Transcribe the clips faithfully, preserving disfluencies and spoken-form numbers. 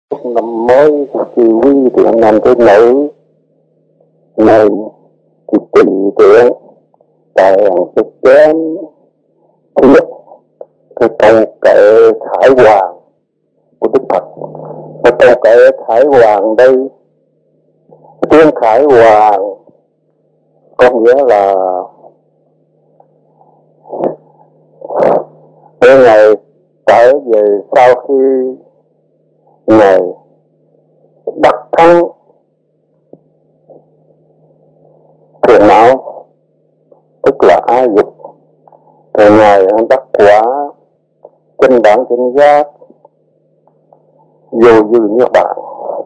chúc năm mới kỳ quy thiện nam thế nữ này thì tùy tiện tại sức chén. Thứ nhất, cái câu kệ khải hoàng của Đức Phật. Cái câu kệ khải hoàng đây, tiếng khải hoàng có nghĩa là cái ngày trở về sau khi ngày đắc thắng phiền não, tức là ái dục, rồi ngày đắc quả chân đẳng chân giác vô dư niết bàn.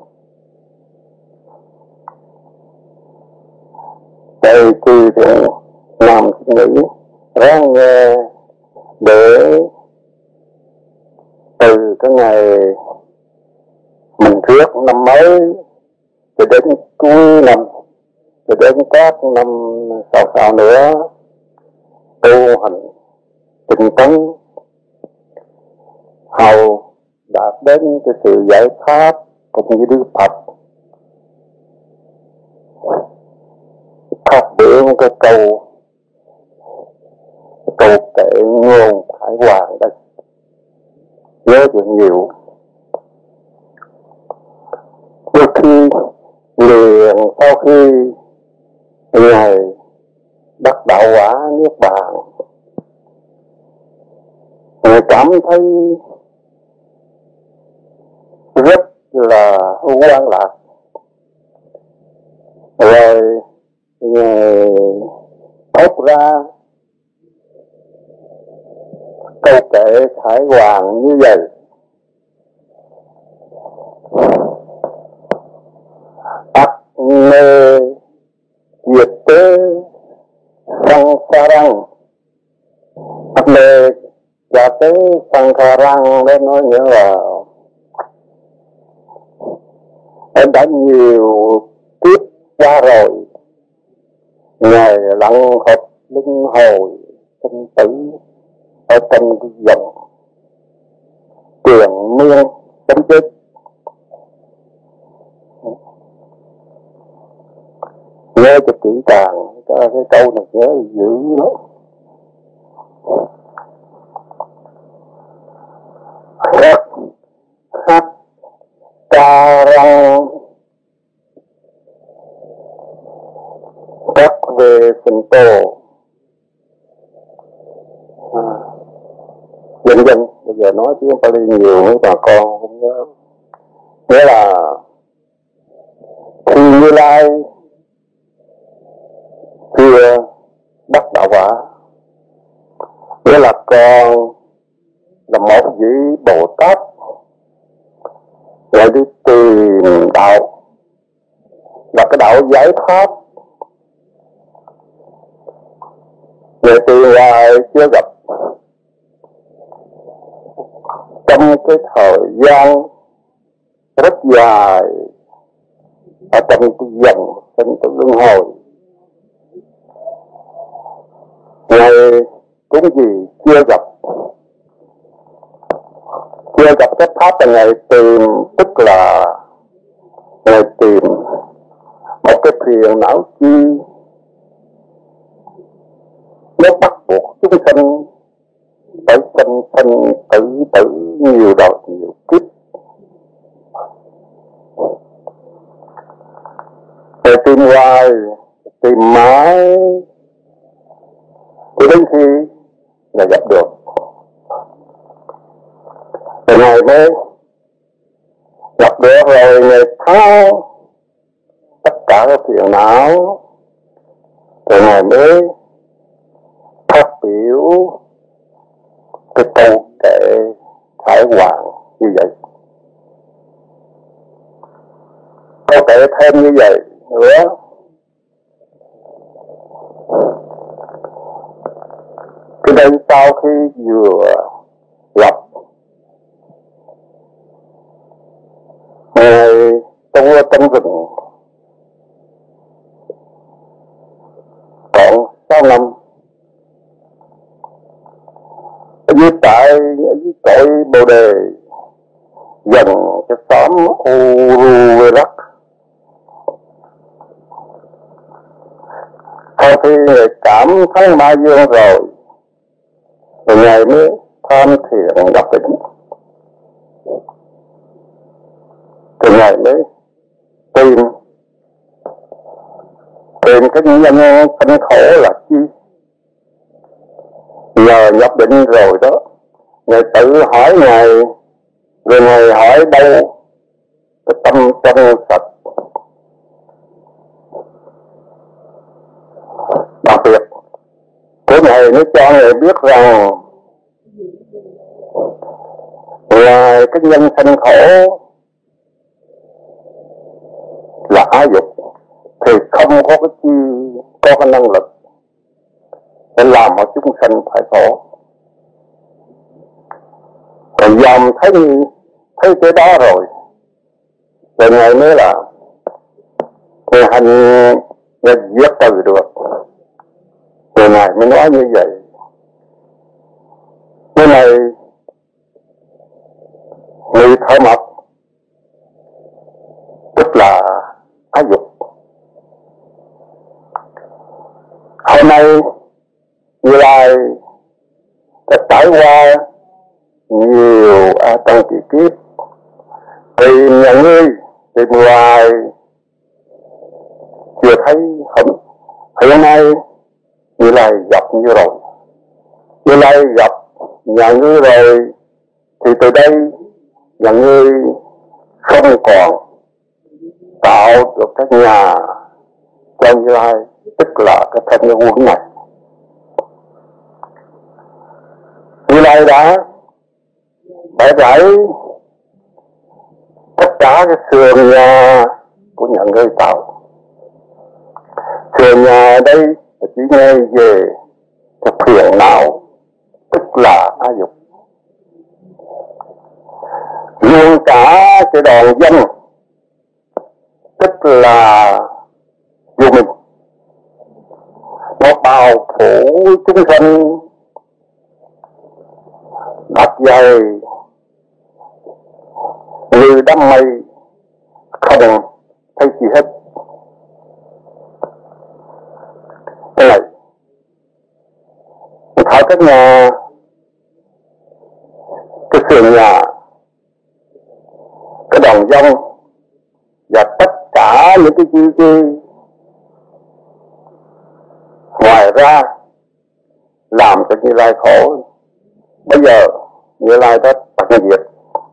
Đây thì nam nữ ráng nghe để từ cái ngày mình trước năm mới cho đến cuối năm, cho đến các năm sau sau nữa tu hành tinh tấn hầu đạt đến cái sự giải thoát cũng như Đức Phật phát biểu cái câu câu kệ ngôn khải hoàng đây, nhớ được nhiều. Đôi khi liền sau khi ngày đắc đạo quả niết bàn, người cảm thấy rất là hoan lạc, rồi người thốt ra câu kệ khải hoàng như vậy: ắt mê diệt tế sang sa răng. Ắt mê diệt tế sang sa răng để nói nghĩa là em đã nhiều kiếp qua rồi, ngày lặng hợp luân hồi sinh tử ở trong cái dòng triền miên sống chết. Nhớ cho kỹ càng cái câu này, nhớ dữ lắm. Hát hát ca răng các về sinh tô à, dần dần. Bây giờ nói tiếng Pali nhiều với bà con không nhớ. Nghĩa là khi Như Lai chưa đắc đạo quả, nghĩa là con là một vị Bồ Tát lại đi tìm đạo, là cái đạo giải thoát. Người từ ngoài chưa gặp, trong cái thời gian rất dài ở trong cái dòng sinh tử luân hồi, ngày cũng gì chưa gặp, chưa gặp cái pháp là ngày tìm, tức là ngày tìm một cái phiền não chi nó bắt buộc chúng sinh phải sinh sinh tử tử nhiều đời nhiều kiếp. Rồi tìm hoài, tìm mãi, cho đến khi là gặp được. Rồi ngày mới gặp được rồi, ngày tháo tất cả các phiền não, rồi ngày mới phát biểu cái câu kệ khải hoàng như vậy. Câu kệ thêm như vậy nữa: cái đây sau khi vừa gặp ngày trong trong rừng còn sáu năm, ở dưới tại ở dưới cội Bồ Đề dần cái xóm Uruguayak. Sau khi người cảm thấy ma dương rồi, rồi ngày mới tham thiền đắc định, rồi ngày mới tìm tìm cái nhân sanh khổ là chi. Nhờ nhập định rồi đó, người tự hỏi Ngài, rồi Ngài hỏi đâu cái tâm trong sạch. Đặc biệt của Ngài nó cho Ngài biết rằng ngoài cái nhân sanh khổ là ái dục thì không có cái chi có cái năng lực để làm cho chúng sanh phải khổ. Còn dòm thấy thấy cái đó rồi, rồi Ngài mới là người hành người giết từ được. Rồi Ngài mới nói như vậy. Cái này người thở mộc tức là ái dục. Hôm nay Như Lai đã trải qua nhiều a tăng kỳ kiếp, tìm nhà ngươi, tìm hoài chưa thấy. Hôm hiện nay Như Lai gặp như rồi, Như Lai gặp nhà ngươi rồi, thì từ đây nhà ngươi không còn tạo được cái nhà cho Như Lai, tức là cái thân nhân quân này. Như Lai đã bẻ gãy tất cả cái sườn nhà của nhà ngươi tạo. Sườn nhà ở đây là chỉ nghe về cái phiền não, tức là ái dục. Luôn cả cái đòn dân, tức là vô minh, nó bao phủ chúng sanh đặt dày như đám mây, không thấy gì hết. Cái này khỏi cái nhà, cái sườn nhà, cái đòn dông và tất cả những cái chi chi ngoài ra làm cho Như Lai khổ. Bây giờ Như Lai đã tận diệt,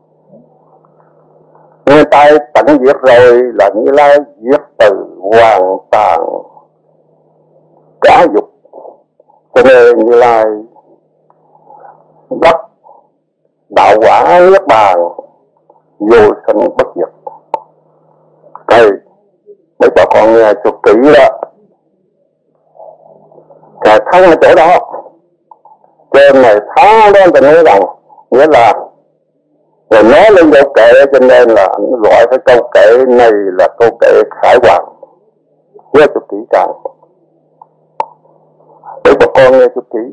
Như Lai tận diệt rồi là Như Lai diệt từ hoàn toàn cả dục. Cho nên Như Lai đắc đạo quả niết bàn vô sanh bất diệt. Đây để cho con nghe cho kỹ đó, Ngài thắng ở chỗ đó. Trên này thắng đó thì nói rằng, nghĩa là rồi nói lên câu kệ, cho nên là anh gọi cái câu kệ này là câu kệ khải hoàn. Nghe cho kỹ càng để cho con nghe cho kỹ.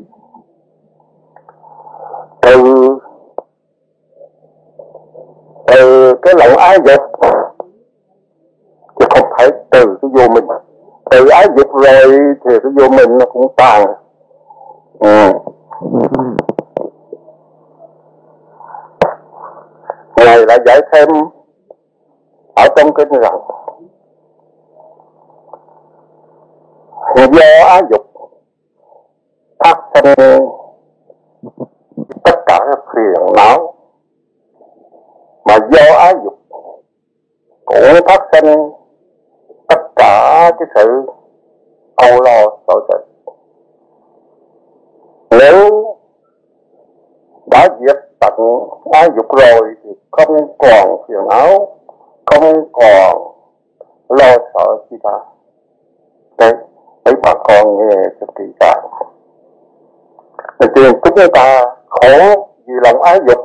Từ từ cái lòng ái dục, chứ không phải từ cái vô minh. Từ ái dục rồi thì cái vô minh nó cũng tàn. Ừ. Ngài lại giải thêm ở trong kinh rằng do ái dục phát sinh tất cả các phiền não, mà do ái dục cũng phát sinh tất cả cái sự âu lo sợ sệt. Nếu đã diệt tận ái dục rồi thì không còn phiền não, không còn lo sợ gì cả. Đấy, mấy bà con nghe cho kỹ càng. Thì chúng ta khổ vì lòng ái dục,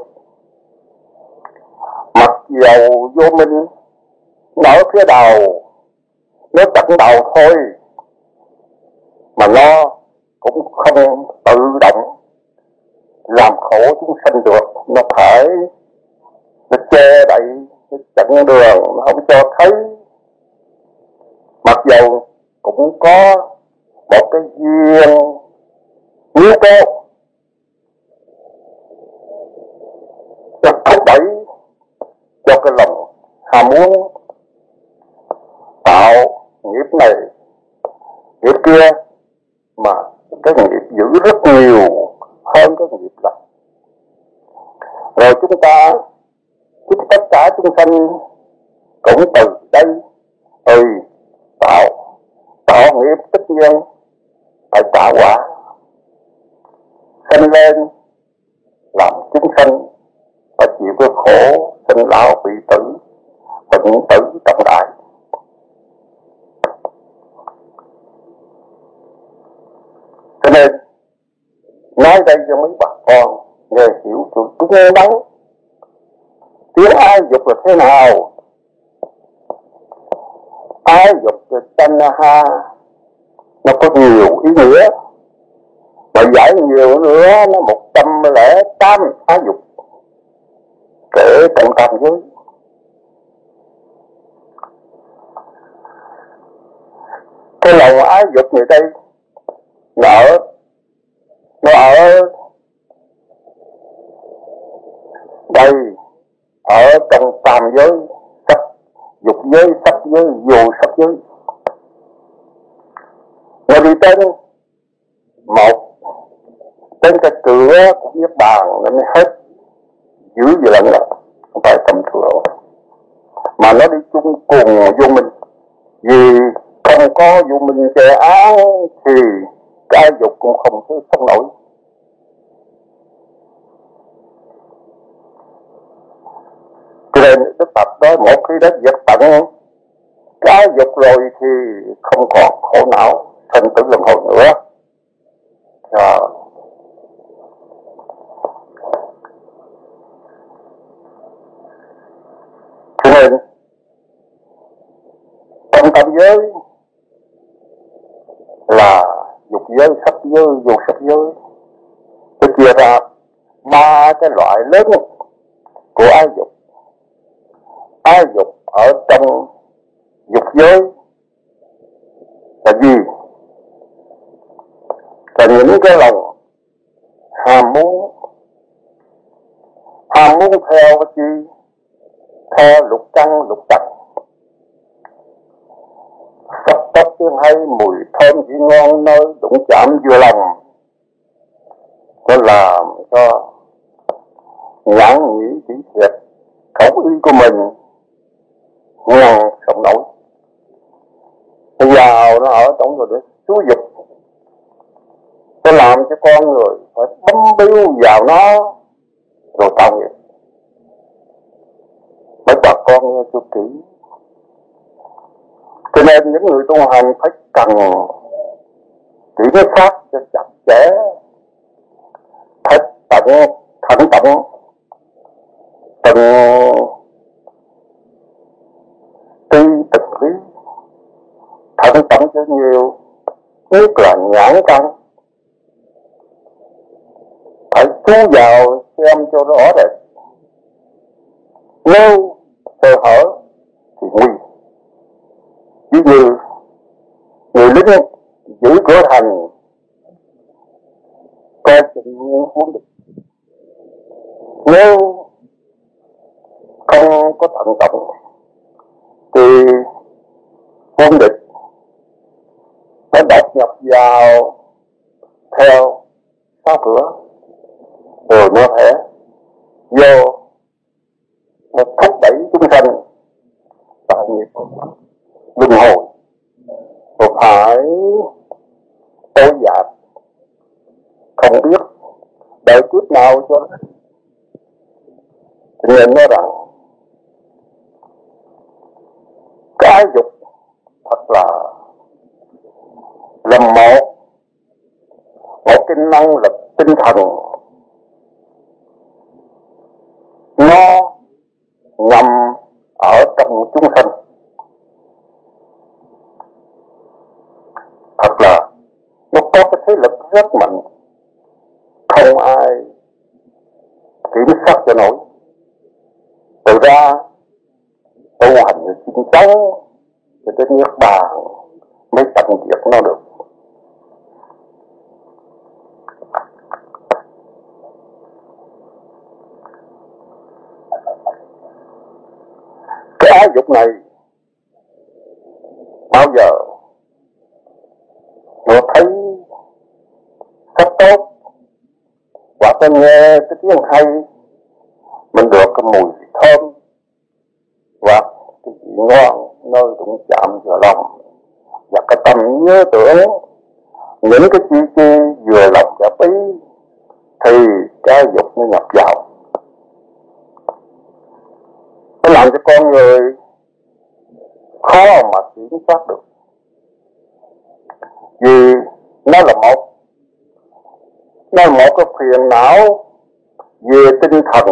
mặc dầu vô minh nó ở phía đầu, nó tận đầu thôi, mà nó cũng không tự động làm khổ chúng sanh được. Nó phải nó che đậy chặn đường không cho thấy, mặc dầu cũng có một cái duyên yếu tố cho thúc đẩy cho cái lòng ham muốn tạo nghiệp này nghiệp kia, mà cái nghiệp giữ rất nhiều hơn cái nghiệp lành. Rồi chúng ta chúc tất cả chúng sanh cũng từ đây ừ tạo tạo nghiệp tất nhiên phải trả quả, sanh lên làm chúng sanh phải chịu cái khổ sinh lão bị tử bệnh tử trọng đại. Cho nên nói đây cho mấy bà con nghe hiểu sự đúng đắn tiếng ái dục là thế nào. Ái dục là tanha, nó có nhiều ý nghĩa, mà giải nhiều nữa nó một trăm lẻ tám ái dục kể trong tam giới. Cái lòng ái dục này đây nó ở nó ở đây, ở trong tam giới, sắc dục giới, sắc giới, vô sắc giới. Nó đi đến một đến cái cửa của Niết Bàn nó mới hết dữ gì lần lần, không phải tầm thường, mà nó đi chung cùng vô minh. Vì không có vô minh che áo thì cái dục cũng không thể sống nổi. Cho nên Đức Phật nói một khi đã diệt tận cái dục rồi thì không còn khổ não sinh tử luân hồi nữa. À. Cho nên trong tam giới là dục giới, sắc giới, vô sắc giới, tôi chia ra ba cái loại lớn của ái dục. Ái dục ở trong dục giới là gì? Là những cái lòng ham muốn, ham muốn theo cái gì? Theo lục căn lục trần, sắc tóc tiếng hay, mùi thơm chỉ ngon, nơi đụng chạm vừa lòng, nó làm cho nhãn nhĩ chỉ thiệt khẩu ý của mình ngang sống nổi. Bây giờ nó ở trong rồi để xúi dục, nó làm cho con người phải bấm biếu vào nó rồi tạo nghiệp. Mấy bà con nghe cho kỹ. Cho nên những người tu hành phải cần chỉ cái pháp cho chặt chẽ, thật tận, thận trọng, từng ti từng lý, thận trọng cho nhiều, nhất là nhãn căn, phải chú vào xem cho rõ rệt. Nếu sơ hở thì nguy. Ví như người lính giữ cửa thành coi chừng quân địch, nếu không có thận trọng thì quân địch nó đột nhập vào theo phá cửa, rồi nó thể vô một thúc đẩy chúng sanh tạo nghiệp luân hồi, rồi phải tối giạt không biết đợi kiếp nào cho nên nói rằng cái dục thật là là một một cái năng lực tinh thần, nó ngầm ở trong chúng sanh. Thật là nó có cái thế lực rất mạnh, không ai kiểm soát cho nổi. Từ ra tu hành chính chắn cho tới niết bàn mới tận diệt nó được. Cái ái dục này bao giờ nó thấy rất tốt, hoặc là nghe cái tiếng hay, mình được cái mùi thơm hoặc cái gì ngon nơi đụng chạm vào lòng, và cái tâm nhớ tưởng những cái chi chi vừa lòng và ý, thì cái dục nó nhập vào, nó làm cho con người khó mà kiểm soát được. Vì nó là một nó là một cái phiền não về tinh thần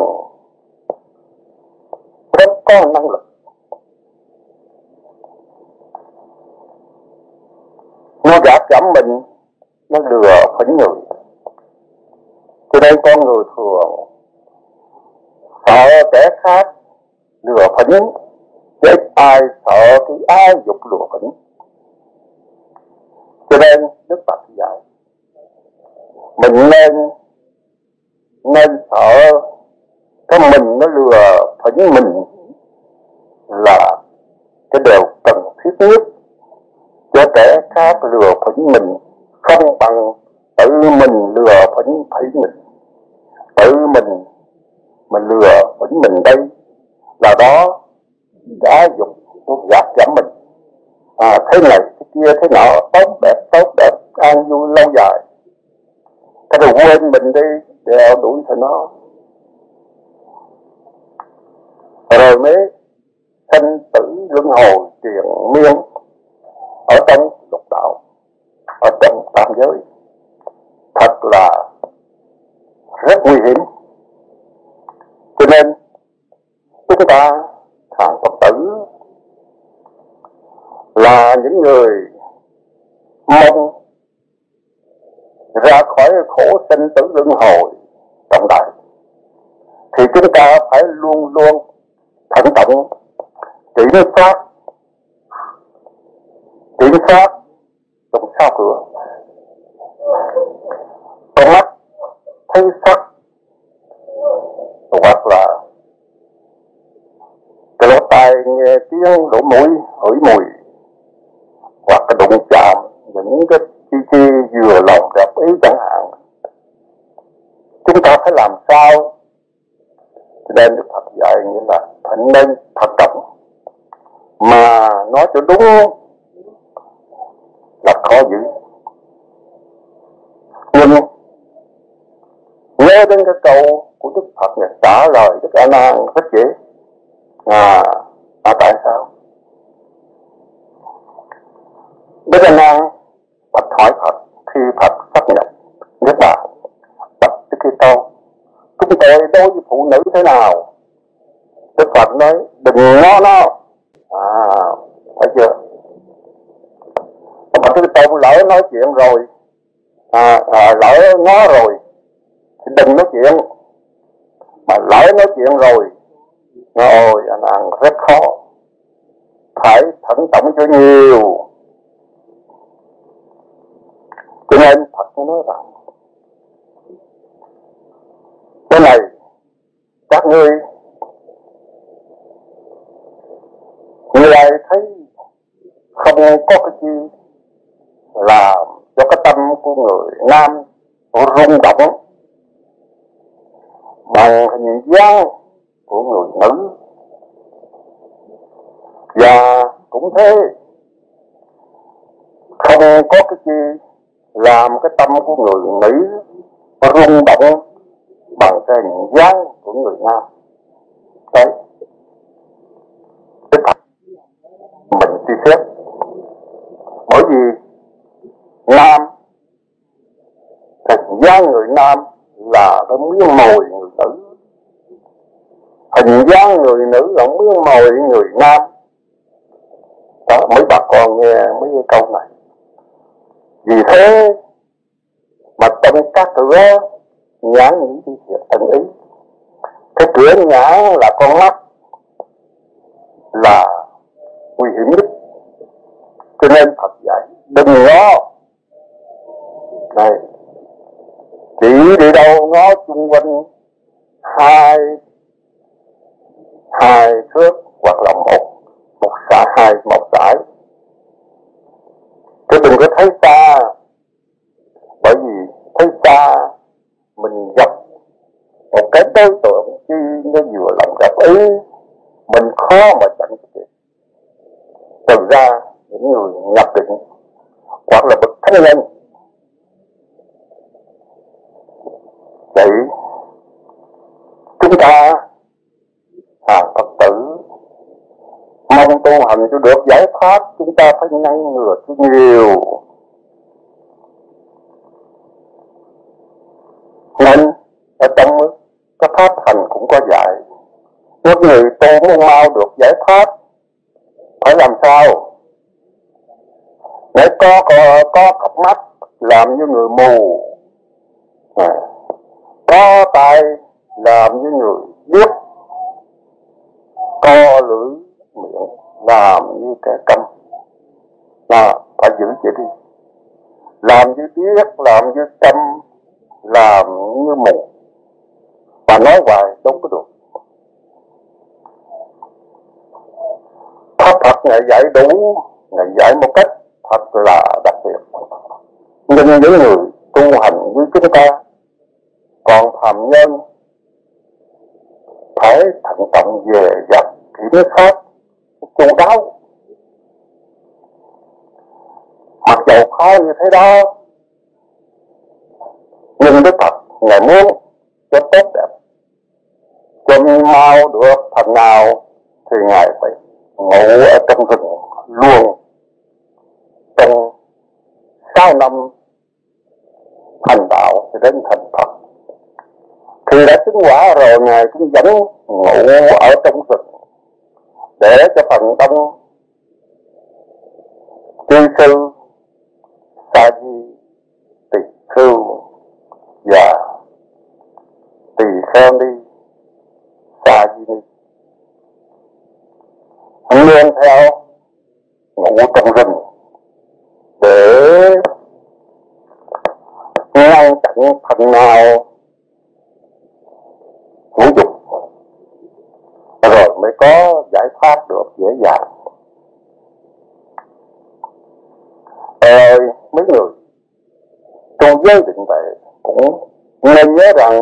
rất có năng lực. Nó gạt gẫm mình, nó lừa phỉnh người. Cho nên con người thường sợ kẻ khác lừa phỉnh, chứ ai sợ cái ái dục lừa phỉnh. Cho nên Đức Phật dạy mình nên nên sợ cái mình nó lừa phỉnh mình là cái điều cần thiết nhất, cho kẻ khác lừa phỉnh mình không bằng tự mình lừa phỉnh phỉnh mình. Tự mình mình lừa phỉnh mình đây là đó đã dục nó gạt gẫm mình, à, thế này thế kia thế nọ, tốt đẹp tốt đẹp an vui lâu dài, cái đồ quên mình đi đeo đuổi theo nó, rồi mới sanh tử luân hồi triền miên ở trong lục đạo, ở trong tam giới. Thật là rất nguy hiểm. Cho nên chúng ta hàng Phật tử là những người mong ra khỏi khổ sinh tử luân hồi trọng đại, thì chúng ta phải luôn luôn thận trọng kiểm soát kiểm soát trong sao cửa. Con mắt thấy sắc, hoặc là cái lỗ tai nghe tiếng lỗ mũi hửi mùi, hoặc cái đụng chạm những cái chi chi vừa lòng gặp ý chẳng hạn. Chúng ta phải làm sao? Cho nên Đức Phật dạy nghĩa là phải nên thật trọng, mà nói cho đúng là khó giữ. Nhưng nghe đến cái câu của Đức Phật này trả lời Đức A Nan rất dễ. À, à tại sao? Đức A Nan bạch hỏi Phật khi Phật sắp nhập Niết Bàn, bạch Đức Thế Tôn, chúng tôi đối với phụ nữ thế nào? Đức Phật nói đừng ngó nó. À, phải chưa? Mà Đức Thế Tôn lỡ nói chuyện rồi, à, à, lỡ ngó rồi thì đừng nói chuyện. Mà lỡ nói chuyện rồi, ôi anh ăn rất khó, phải thận trọng cho nhiều. Cho nên Phật nói rằng cái này các ngươi người ai thấy không có cái gì làm cho cái tâm của người nam rung động bằng hình dáng của người nữ, và cũng thế không có cái gì làm cái tâm của người nữ rung động bằng cái hình dáng của người nam. Đấy, mình suy xét, bởi vì nam, hình dáng người nam là cái miếng mồi người nữ, hình dáng người nữ là miếng mồi người nam. Đó, mấy bà con nghe mấy cái câu này. Vì thế mà trong các cửa nhãn nhĩ thi thiệt tận ý. Cái cửa nhãn là con mắt, là nguy hiểm nhất. Cho nên Phật dạy đừng ngó. Này, chỉ đi đâu ngó xung quanh hai hai thước hoặc là một một xã hai một dải, chứ đừng có thấy xa. Bởi vì thấy xa mình gặp một cái đối tượng khi nó vừa lòng gặp ý, mình khó mà chẳng kịp. Từ ra những người nhập định hoặc là bậc thánh nhân vậy, chúng ta hàng Phật tử mong tu hành cho được giải thoát, chúng ta phải ngăn ngừa cho nhiều. Nên ở trong cái pháp hành cũng có dạy, một người tu muốn mau được giải thoát phải làm sao? Nếu có có, có cặp mắt làm như người mù, à, có tai làm như người điếc, co lưỡi miệng làm như kẻ câm, là phải giữ chỉ đi. Làm như điếc, làm như câm, làm như mù và nói hoài đâu có được. Pháp Phật Ngài dạy đủ, Ngài dạy một cách thật là đặc biệt. Nhưng những người tu hành như chúng ta, còn phàm nhân phải thận trọng về dập kiểm soát chu đáo. Mặc dù khó như thế đó, nhưng Đức Phật Ngài muốn cho tốt đẹp, cho mau được phần nào thì Ngài phải ngủ ở trong rừng luôn trong sáu năm thành đạo thì đến thành Phật. Khi đã chứng quả rồi, Ngài cũng vẫn ngủ ở trong rừng để cho phần đông chư sư Sa Di, Tỳ Khưu và Tỳ Kheo Ni, Sa Di Ni luôn theo ngủ trong rừng để ngăn chặn phần nào ngũ dục, rồi mới có giải thoát được dễ dàng. Ờ, mấy người trong giới định tuệ cũng nên nhớ rằng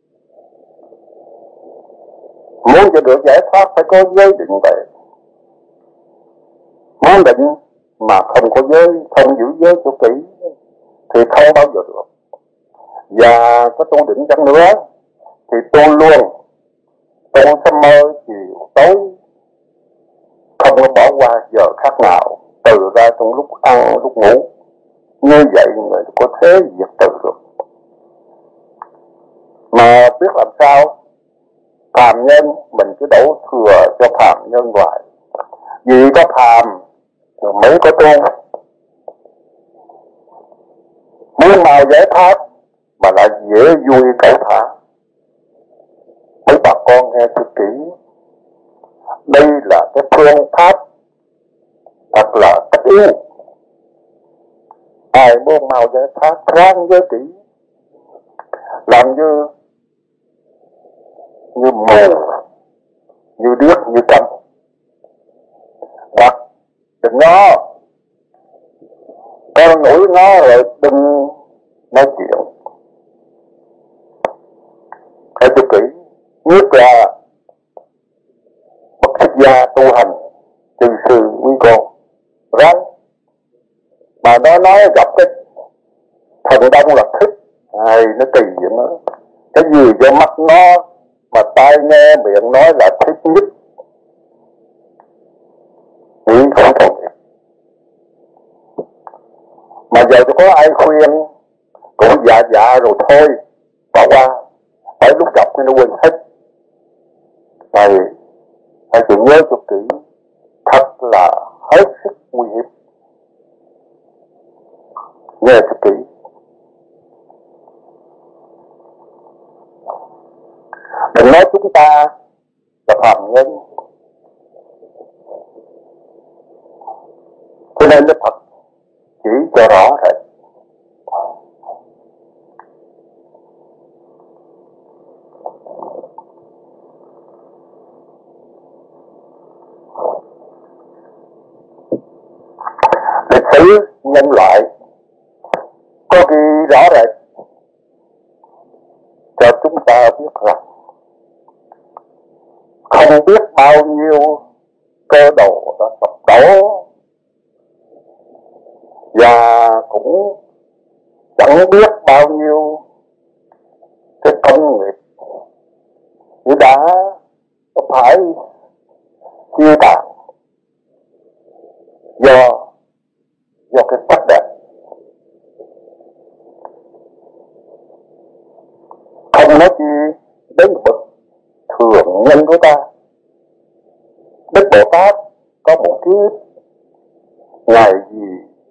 muốn cho được giải thoát phải có giới định tuệ. Muốn định mà không có giới, không giữ giới cho kỹ thì không bao giờ được. Và có tu định chăng nữa thì tu luôn, tu sớm mơ chiều tối, không có bỏ qua giờ khác nào, từ ra trong lúc ăn lúc ngủ. Như vậy người có thế diệt trừ được. Mà biết làm sao? Phàm nhân mình cứ đổ thừa cho phàm nhân ngoài, vì có phàm rồi mới có tu. Muốn mau giải thoát mà lại dễ vui cẩu thả. Mấy bà con nghe thật kỹ, đây là cái phương pháp thật là cách yếu. Ai muốn mau giải thoát ráng giới kỹ, làm như như mù, như điếc, như câm, hoặc đừng ngó. Con nổi ngó rồi đừng nói chuyện. Phải cho kỹ, nhất là bậc xuất gia tu hành, trừ sư quý con ráng. Mà nó nói gặp cái thần đông là thích, hay nó tùy vậy nó. Cái gì cho mắt nó mà tai nghe miệng nói là thích nhất, nghĩ không còn việc. Mà giờ có ai khuyên cũng dạ dạ rồi thôi, bỏ qua. Phải lúc gặp thì nó quên hết. Này, hãy chịu nhớ cho kỹ, thật là hết sức nguy hiểm. Nghe cho kỹ. Đừng nói chúng ta là phàm nhân, nên Đức Phật chỉ cho rõ rệt. Lịch sử nhân loại có ghi rõ rệt cho chúng ta biết rằng không biết bao nhiêu cơ đồ đã sập đổ, và cũng chẳng biết bao nhiêu cái công nghiệp như đã phải chia tàn do do cái sắc đẹp. Không nói chi đến bậc thường nhân của ta. Đức Bồ Tát có một kiếp ngày gì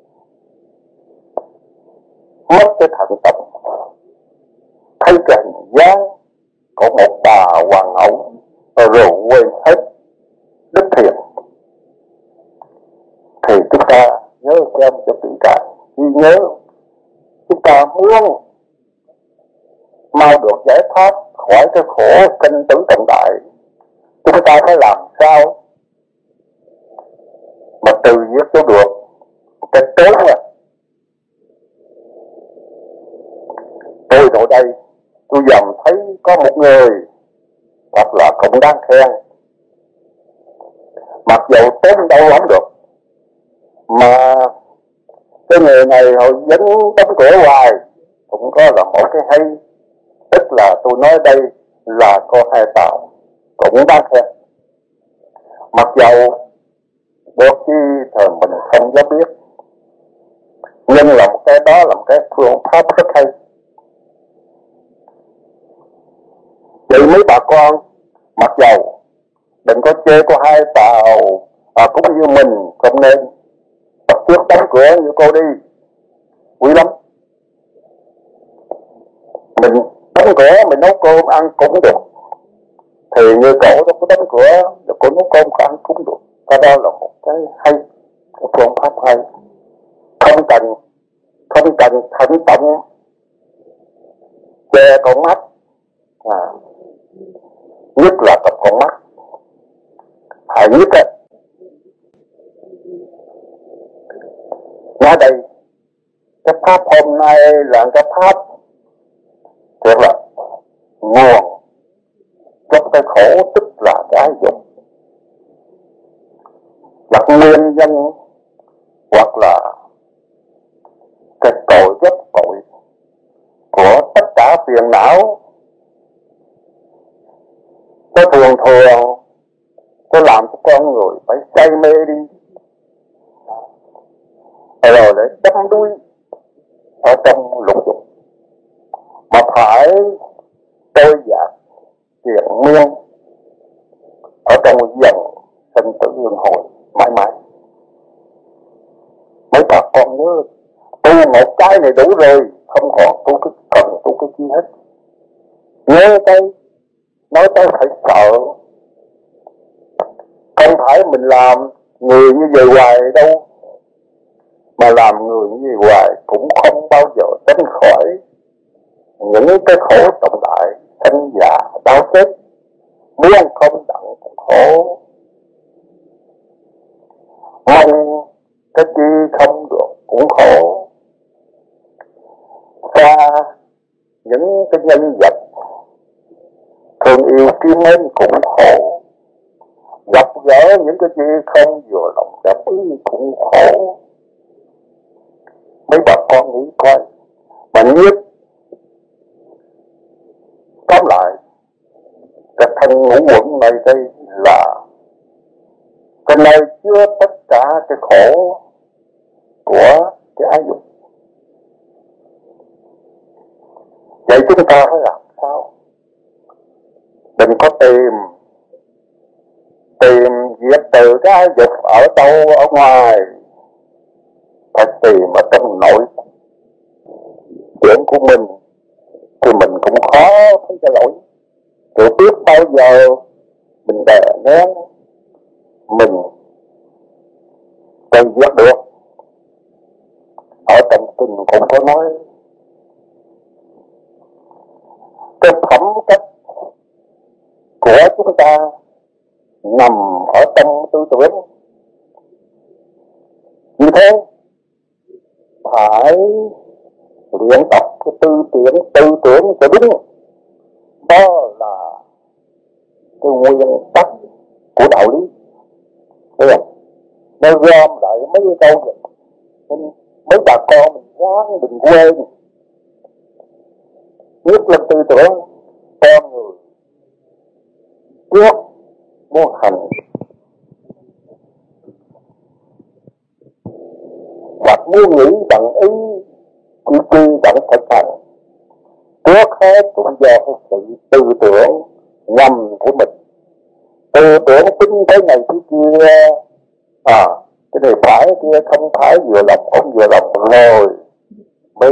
mất cái thận tâm, thấy cái hình dáng có một bà hoàng hậu rồi quên hết đức thiện. Thì chúng ta nhớ xem cho kỹ càng, ghi nhớ chúng ta muốn mau được giải thoát khỏi cái khổ sinh tử tận đại, chúng ta phải làm sao mà từ giết cho được cái tốt à. Tôi ở đây tôi dòm thấy có một người thật là không đáng khen, mặc dù tốt đâu lắm được, mà cái người này họ vẫn đóng cửa hoài, cũng có là một cái hay. Tức là tôi nói đây là có hai tàu cũng đáng khen, mặc dầu đôi khi thời mình không có biết, nhưng là một cái đó là một cái phương pháp rất hay. Vậy mấy bà con mặc dầu đừng có chê có hai tàu à, cũng như mình, không nên tập trước đóng cửa như cô đi, quý lắm. Mình đóng cửa mình nấu cơm ăn cũng được, thì như cổ nó có đóng cửa rồi cổ nấu cơm ăn cũng được. Cái đó là một cái hay, một phương pháp hay. Không cần không cần thận trọng che con mắt, à, nhất là tập con mắt hại nhất á. Nói đây cái pháp hôm nay là cái pháp thật là nguồn cho cái khổ, tức là cái dục, là nguyên nhân hoặc là cái tội gốc tội của tất cả phiền não. Có thường thường có làm cho con người phải say mê đi, rồi để đắm đuối ở trong lục dục, mà phải trôi dạt triền miên ở trong dòng sinh tử luân hồi mãi mãi. Mấy bà con nhớ tu một cái này đủ rồi, không còn tu cái cần tu cái chi hết. Nhớ tới nói tới phải sợ, không phải mình làm người như vậy hoài đâu, mà làm người như vậy hoài cũng không bao giờ tránh khỏi những cái khổ trọng đại, sanh già đau chết, muốn không đặng cũng khổ, mong cái chi không được cũng khổ. Xa những cái nhân vật thương yêu kiếm mến cũng khổ, gặp gỡ những cái chi không vừa lòng đáp ứng cũng khổ. Mấy bà con nghĩ coi, mà nhất tóm lại cái thân ngũ quẩn này đây là cái nơi chứa tất cả cái khổ của cái ái dục. Vậy chúng ta phải làm sao? Đừng có tìm tìm diệt từ cái ái dục ở đâu ở ngoài, phải tìm ở trong nội chuyện của mình, thì mình cũng khó thấy cái lỗi. Rồi biết bao giờ mình đè nén mình cần giết được, ở trong kinh cũng có nói cái phẩm cách của chúng ta nằm ở trong tư tưởng. Như thế phải luyện tập cái tư tưởng tư tưởng cho đúng. Đó là cái nguyên tắc của đạo lý. Thấy không? Nó gom lại mấy cái câu này nên mấy bà con mình ráng đừng quên. Nhất là tư tưởng con người trước muốn hành hoặc muốn nghĩ bằng ý chỉ chi bằng thực hành. Trước hết cũng do cái sự tư tưởng ngầm của mình. Tư tưởng tính thế này thế kia, à cái này phải cái kia không phải, vừa lòng không vừa lòng rồi mới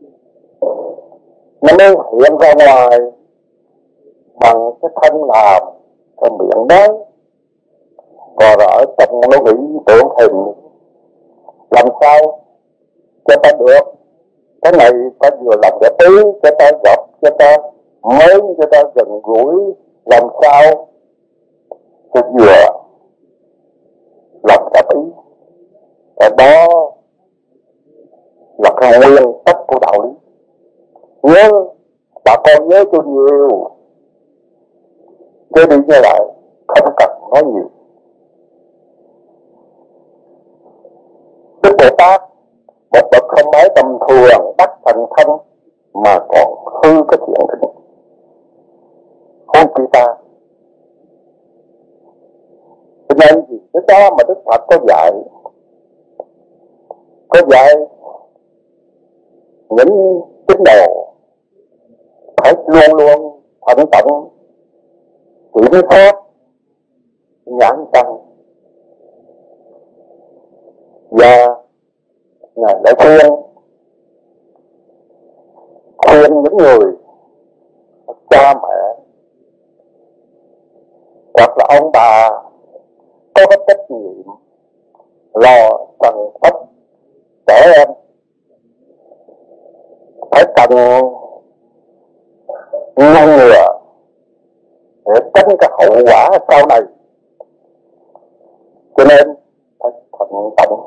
nó mới hiện ra ngoài bằng cái thân làm, cái miệng nói. Còn ở trong nó nghĩ tưởng hình làm sao cho ta được cái này, ta vừa lòng để tí cho ta gặp, cho ta mới, cho ta gần gũi, làm sao cho vừa lòng cả ý. Và đó là cái nguyên tắc của đạo lý. Nhớ, bà con nhớ cho nhiều, chứ đi như lại không cần nói nhiều. Đức Bồ Tát một bậc không phải tầm thường đắc thành thân mà còn hư cái thiện thịnh hơn chúng ta. Cho nên gì cái đó mà Đức Phật có dạy, có dạy những tín đồ phải luôn luôn thận trọng kiểm soát nhãn tâm. Và Ngài đã khuyên khuyên những người cha mẹ hoặc là ông bà có cái trách nhiệm lo chăm sóc trẻ em phải cần ngăn ngừa để tránh cái hậu quả sau này. Cho nên phải thận trọng,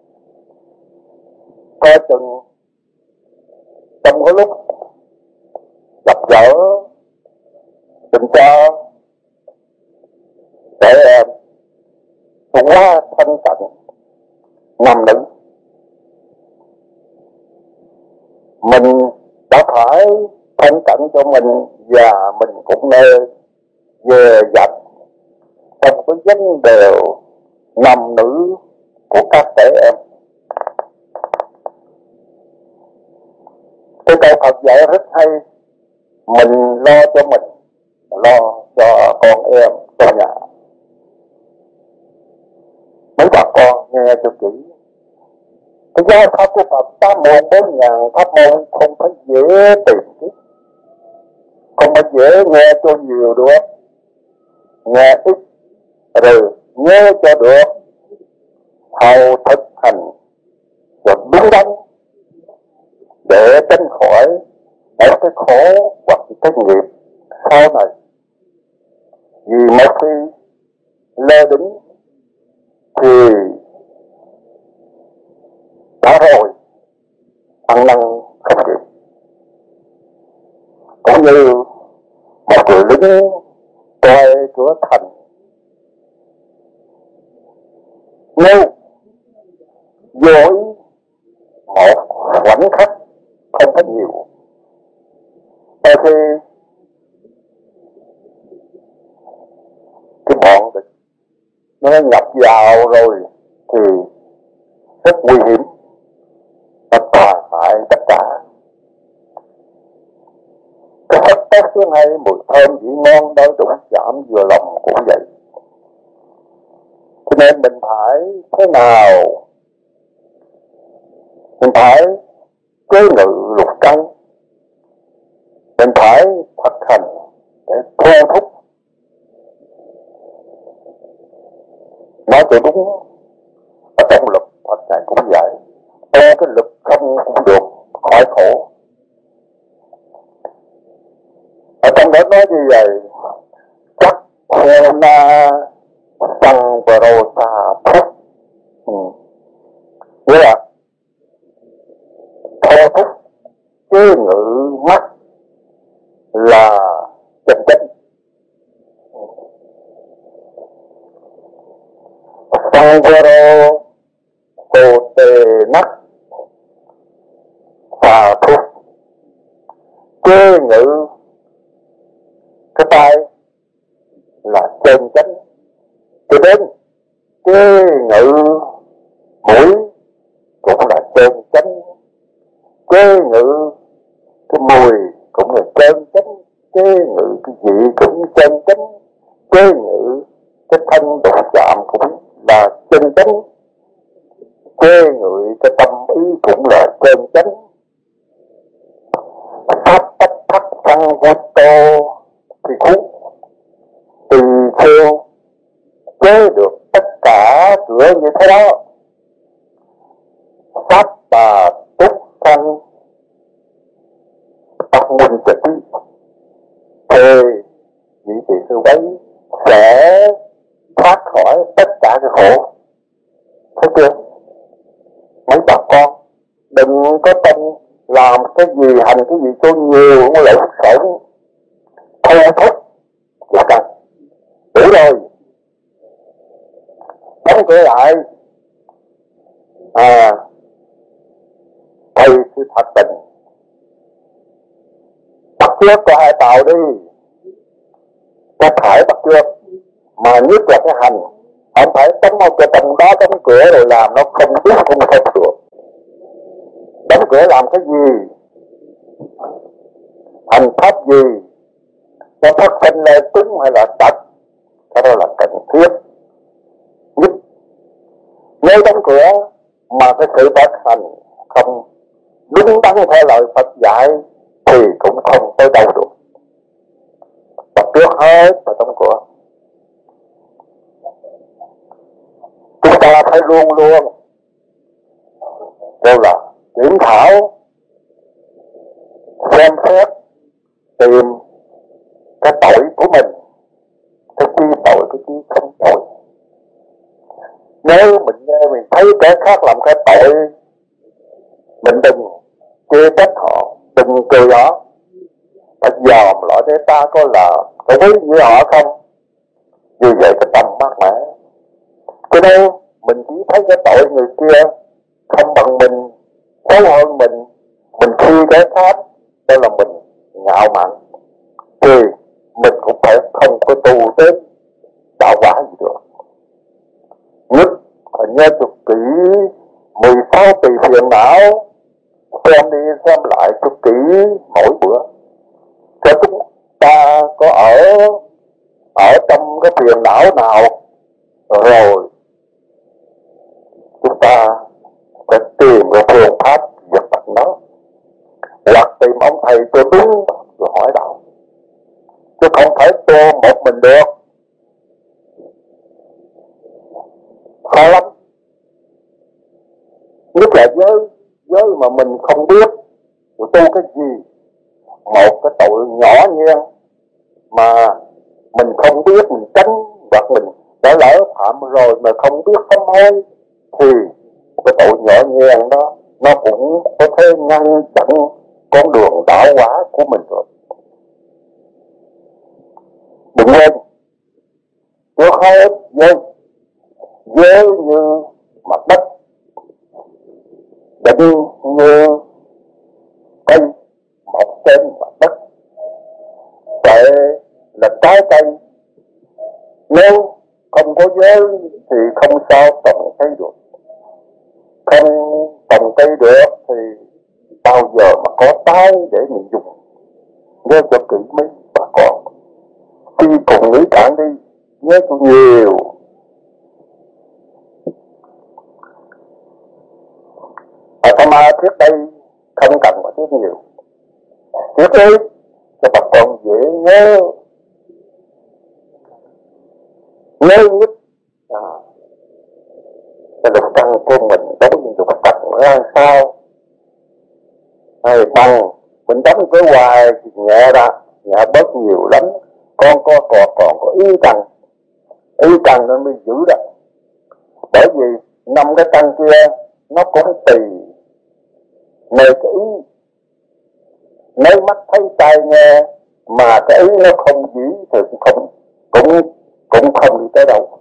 coi chừng trong cái lúc gặp gỡ tình cho trẻ em quá thanh tịnh nằm đứng, mình đã phải thanh tịnh cho mình và mình cũng nên về dặt trong cái vấn đề nam nữ của các trẻ em. Cái câu Phật dạy rất hay, mình lo cho mình, lo cho con em, cho nhà. Mấy bà con nghe cho kỹ. Cái giáo pháp của Phật tám môn bốn ngàn pháp môn không phải dễ tìm chứ, không phải dễ nghe cho nhiều được, nghe ít rồi nhớ cho được, hầu thực hành cho đúng đắn để tránh khỏi ở cái khổ hoặc cái nghiệp sau này. Vì một khi lơ đính thì đã rồi ăn năn không kịp. Cũng như một người lính coi cửa thành, nếu dối một khoảnh khắc không có nhiều, đôi khi cái bọn địch nó nhập vào rồi thì rất nguy hiểm và tàn hại tất cả. Cái hấp tốc thứ hai mùi thơm vị ngon đói đụng chạm vừa lòng cũng vậy. Cho nên mình phải thế nào? Mình phải chế ngự lục căn, mình phải thực hành để thôi thúc. Nói cho đúng, ở trong lực Phật này cũng vậy. Theo cái lực không vậy chắc hôm na tăng và rô ta thúc. Ừ. Nghĩa là thô thúc chế ngự mắt là chân chính. Tăng và rô hồ tề nắc và thúc chế ngự cái tay là chân chánh. Cho đến chế ngự mũi cũng là chân chánh, chế ngự cái mùi cũng là chân chánh, chế ngự cái vị cũng chân chánh, chế ngự cái thân đụng chạm cũng là chân chánh, chế ngự cái tâm ý cũng là chân chánh. Pháp tắc thắc văn vô tô thì khúc tùy theo chế được tất cả cửa như thế đó. Pháp bà túc thân tập minh chỉ thì vị tỷ sư ấy sẽ thoát khỏi tất cả cái khổ. Thấy chưa? Mấy bà con đừng có tin làm cái gì hành cái gì cho nhiều không lợi sống thô thúc là cần đủ rồi. Đóng cửa lại à thầy sư thật tình bắt trước có hai tàu đi, có phải bắt trước mà nhất là cái hành không phải tấm một cái tầng đó đóng cửa rồi làm nó không biết không không được. Đóng cửa làm cái gì, hành pháp gì, nó phát sinh lên đúng hay là tật, cái đó là cần thiết nhất. Nếu đóng cửa mà cái sự phát hành không đúng đắn theo lời Phật dạy thì cũng không tới đâu được. Bắt trước hết và đóng cửa. Chúng ta phải luôn luôn đều là kiểm thảo, xem xét, tìm cái tội của mình, cái chi tội, cái chi không tội. Nếu mình nghe mình thấy kẻ khác làm cái tội, mình đừng chê trách họ, đừng cười họ, phải dòm lại để ta có là có thấy như họ không. Như vậy cái tâm mát mẻ. Cho nên mình chỉ thấy cái tội người kia không bằng mình, xấu hơn mình, mình khi cái khác, đó là mình ngạo mạn, thì mình cũng phải không có tu đến đạo quả gì được. Nhất phải nhớ cho kỹ mười sáu tỷ phiền não, xem đi xem lại cho kỹ mỗi bữa. Cho chúng ta có ở ở trong cái phiền não nào rồi chúng ta phải tìm cái phương pháp dập tắt nó, hoặc tìm ông thầy cho đúng rồi hỏi đạo, chứ không phải tu một mình được. Khó lắm. Nhất là giới giới mà mình không biết rồi tu cái gì, một cái tội nhỏ nhen mà mình không biết, mình tránh hoặc mình đã lỡ phạm rồi mà không biết sám hối thì cái tội nhỏ nhen đó nó cũng có thể ngăn chặn con đường đạo hóa của mình rồi. Đừng lên trước hết giới giới như mặt đất, định như cây mọc trên mặt đất, vậy là trái cây. Nếu không có giới thì không sao trồng cây được, không trồng cây được thì bao giờ mà có trái để mình dùng. Nhớ cho kỹ mấy bà con, khi cùng nghĩ cạn đi, nhớ cho nhiều. Ở tham ma trước đây không cần mà thiết nhiều, trước đấy cho bà con dễ nhớ. Nhớ nhất à, cái lục căn của mình đối với lục trần ra sao. Hay bằng mình đóng cái hoài thì nhẹ ra, nhẹ bớt nhiều lắm. con có còn còn có ý cần, ý cần nên mới giữ được. Bởi vì năm cái căn kia nó cũng tùy nơi cái ý, nếu mắt thấy tai nghe mà cái ý nó không giữ thì cũng không cũng cũng không đi tới đâu.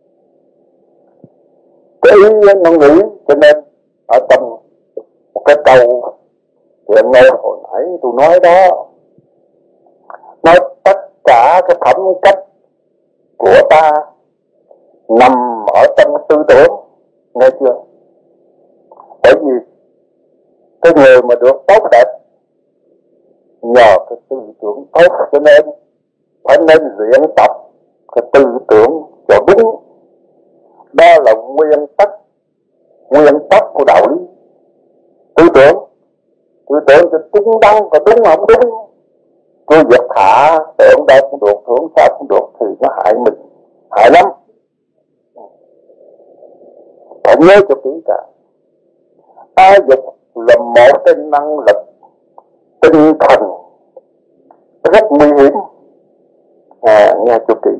Cái ý nó nghĩ, cho nên ở trong một cái câu hiện nay hồi nãy tôi nói đó, nói tất cả cái phẩm cách của ta nằm ở trong tư tưởng, nghe chưa? Bởi vì cái người mà được tốt đẹp nhờ cái tư tưởng tốt, cho nên phải nên luyện tập cái tư tưởng cho đúng. Đó là nguyên tắc, nguyên tắc của đạo lý. Tư tưởng, tư tưởng cho đúng đắn, có đúng không đúng. Cứ việc thả tưởng đâu cũng được, tưởng sao cũng được thì nó hại mình, hại lắm. Phải nhớ cho kỹ cả. Ái dục là một cái năng lực tinh thần rất nguy hiểm. À, nghe cho kỹ.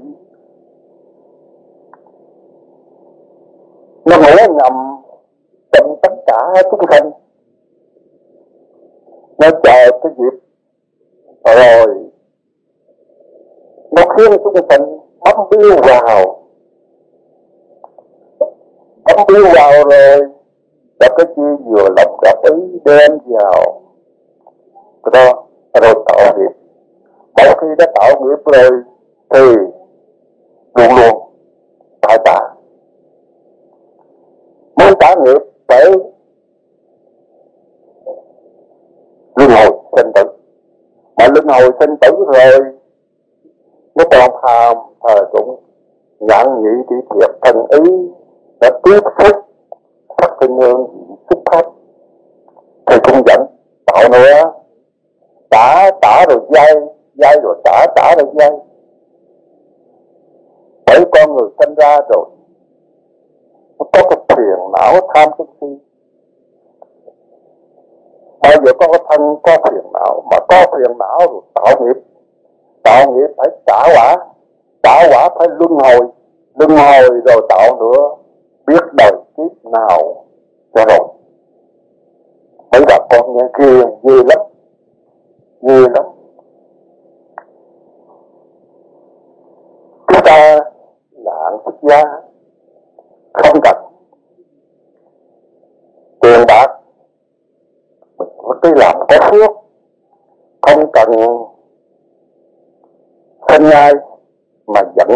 Nó ngủ ngầm trong tất cả chúng sinh. Nó chờ cái dịp rồi nó khiến chúng sinh bấm biêu vào, bấm biêu vào rồi và cái chi vừa lọc gặp ý đem vào cái đó rồi tạo nghiệp. Một khi đã tạo nghiệp rồi thì luôn luôn tại tạ. Muốn trả nghiệp phải luân hồi sinh tử. Mà luân hồi sinh tử rồi nó còn tham thời cũng nhãn nhị thị thiệt thần ý đã tiếp xúc sắc tình hương xúc phát thì cũng dẫn tạo nữa, trả trả rồi dây dây rồi trả trả rồi dây. Bởi con người sinh ra rồi nó có cái phiền não tham sân si. Bao giờ có cái thân có phiền não, mà có phiền não rồi tạo nghiệp, tạo nghiệp phải trả quả, trả quả phải luân hồi, luân hồi rồi tạo nữa, biết đời kiếp nào cho rồi. Mấy bà con nghe kia ghê lắm, ghê lắm. Chúng ta là hạng xuất gia, không cần tiền bạc, mình có cái làm có phước, không cần sinh ai mà vẫn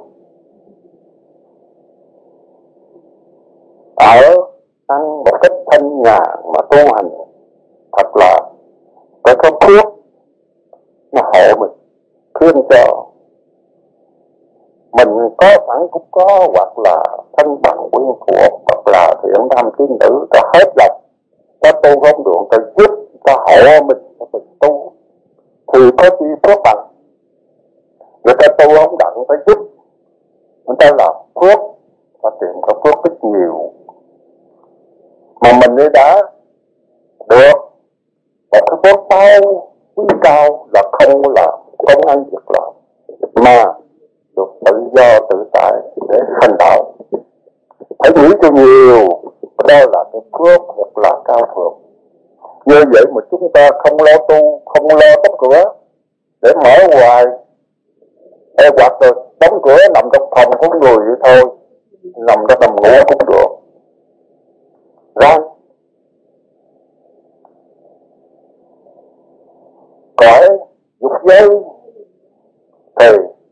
ở ăn một cách thanh nhàn mà tu hành thật là có cái phước nó hộ mình, khiến cho mình có sẵn cũng có, hoặc là thân bằng quyên thuộc, hoặc là thiện nam tín nữ, ta hết lòng, ta tu không được, ta giúp, ta hộ mình, ta mình tu thì có chi phước bằng. Người ta tu không đặng, ta giúp, người ta làm phước, ta tìm có phước rất nhiều. Mà mình đi đã được một cái phước cao, quý cao là không là không ăn việc làm, mà được tự do tự tại để hành đạo. Phải nghĩ cho nhiều, đó là cái phước thật là cao thượng. Như vậy mà chúng ta không lo tu, không lo đóng cửa để mở hoài, hay hoặc là đóng cửa nằm trong phòng của người vậy thôi, nằm trong nằm ngủ cũng được. Rồi cõi dục giới thì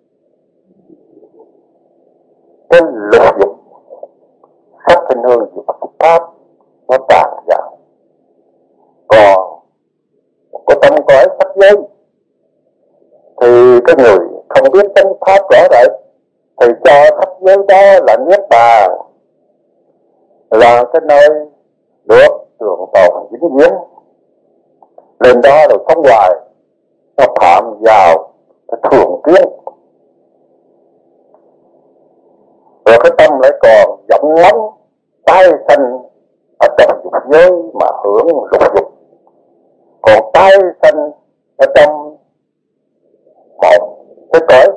cái lục dục sắc thanh hương dục pháp nó tràn vào. Còn có tâm cõi sắc giới thì cái người không biết chân pháp rõ rệt thì cho sắc giới đó là niết bàn, là cái nơi được trường tồn vĩnh viễn. Lên đó rồi sống hoài, nó phạm vào cái thường kiến. Rồi cái tâm lại còn vọng ngóng tái sanh ở trong dục giới mà hưởng lục dục. Còn tái sanh ở trong một cái cõi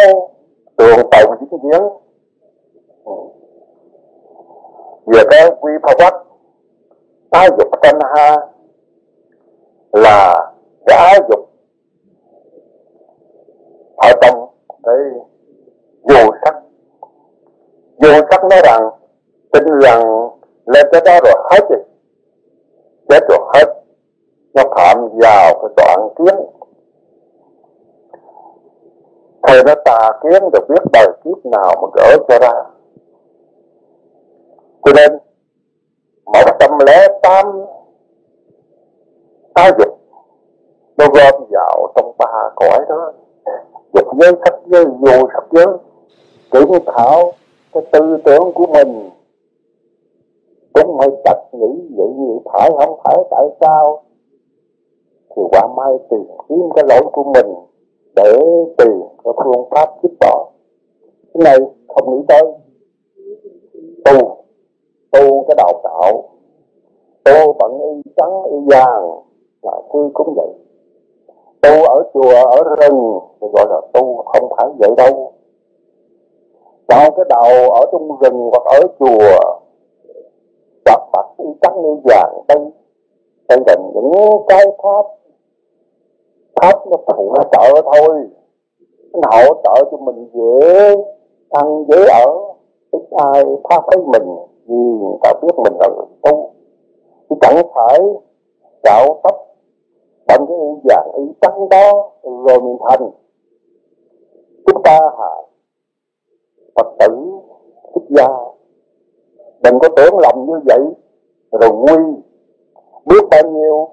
tường tàu dính giếng. Về cái quy pháp quách ái dục sanh ha là cái ái dục ở trong cái vô sắc. Vô sắc nói rằng tin rằng lên cái đó rồi hết rồi, chết rồi hết, nó phạm vào cái đoạn kiến. Thầy nó tà kiến được biết đời kiếp nào mà gỡ cho ra. Cho nên một trăm lẻ tám ái dục nó gom vào trong ba cõi đó: dục giới, sắc giới, vô sắc giới. Kiểm thảo cái tư tưởng của mình cũng hơi chặt nghĩ vậy gì phải không phải tại sao, thì quả mai tìm kiếm cái lỗi của mình để tìm cái phương pháp dứt bỏ. Cái này không nghĩ tới. Tu tu cái đạo đạo, tu bận y trắng y vàng là tôi cũng vậy. Tu ở chùa ở rừng thì gọi là tu, không phải vậy đâu. Vào cái đầu ở trong rừng hoặc ở chùa, hoặc bạch y trắng y vàng, đây đây là những cái pháp pháp nó phụ trợ thôi, nó hỗ trợ cho mình dễ ăn dễ ở, ít ai phá phái mình vì người ta biết mình là người tu. Chứ chẳng phải đạo tóc bằng cái y vàng y trắng đó rồi mình thành. Chúng ta hả Phật tử xuất gia đừng có tưởng lầm như vậy rồi nguy. Biết bao nhiêu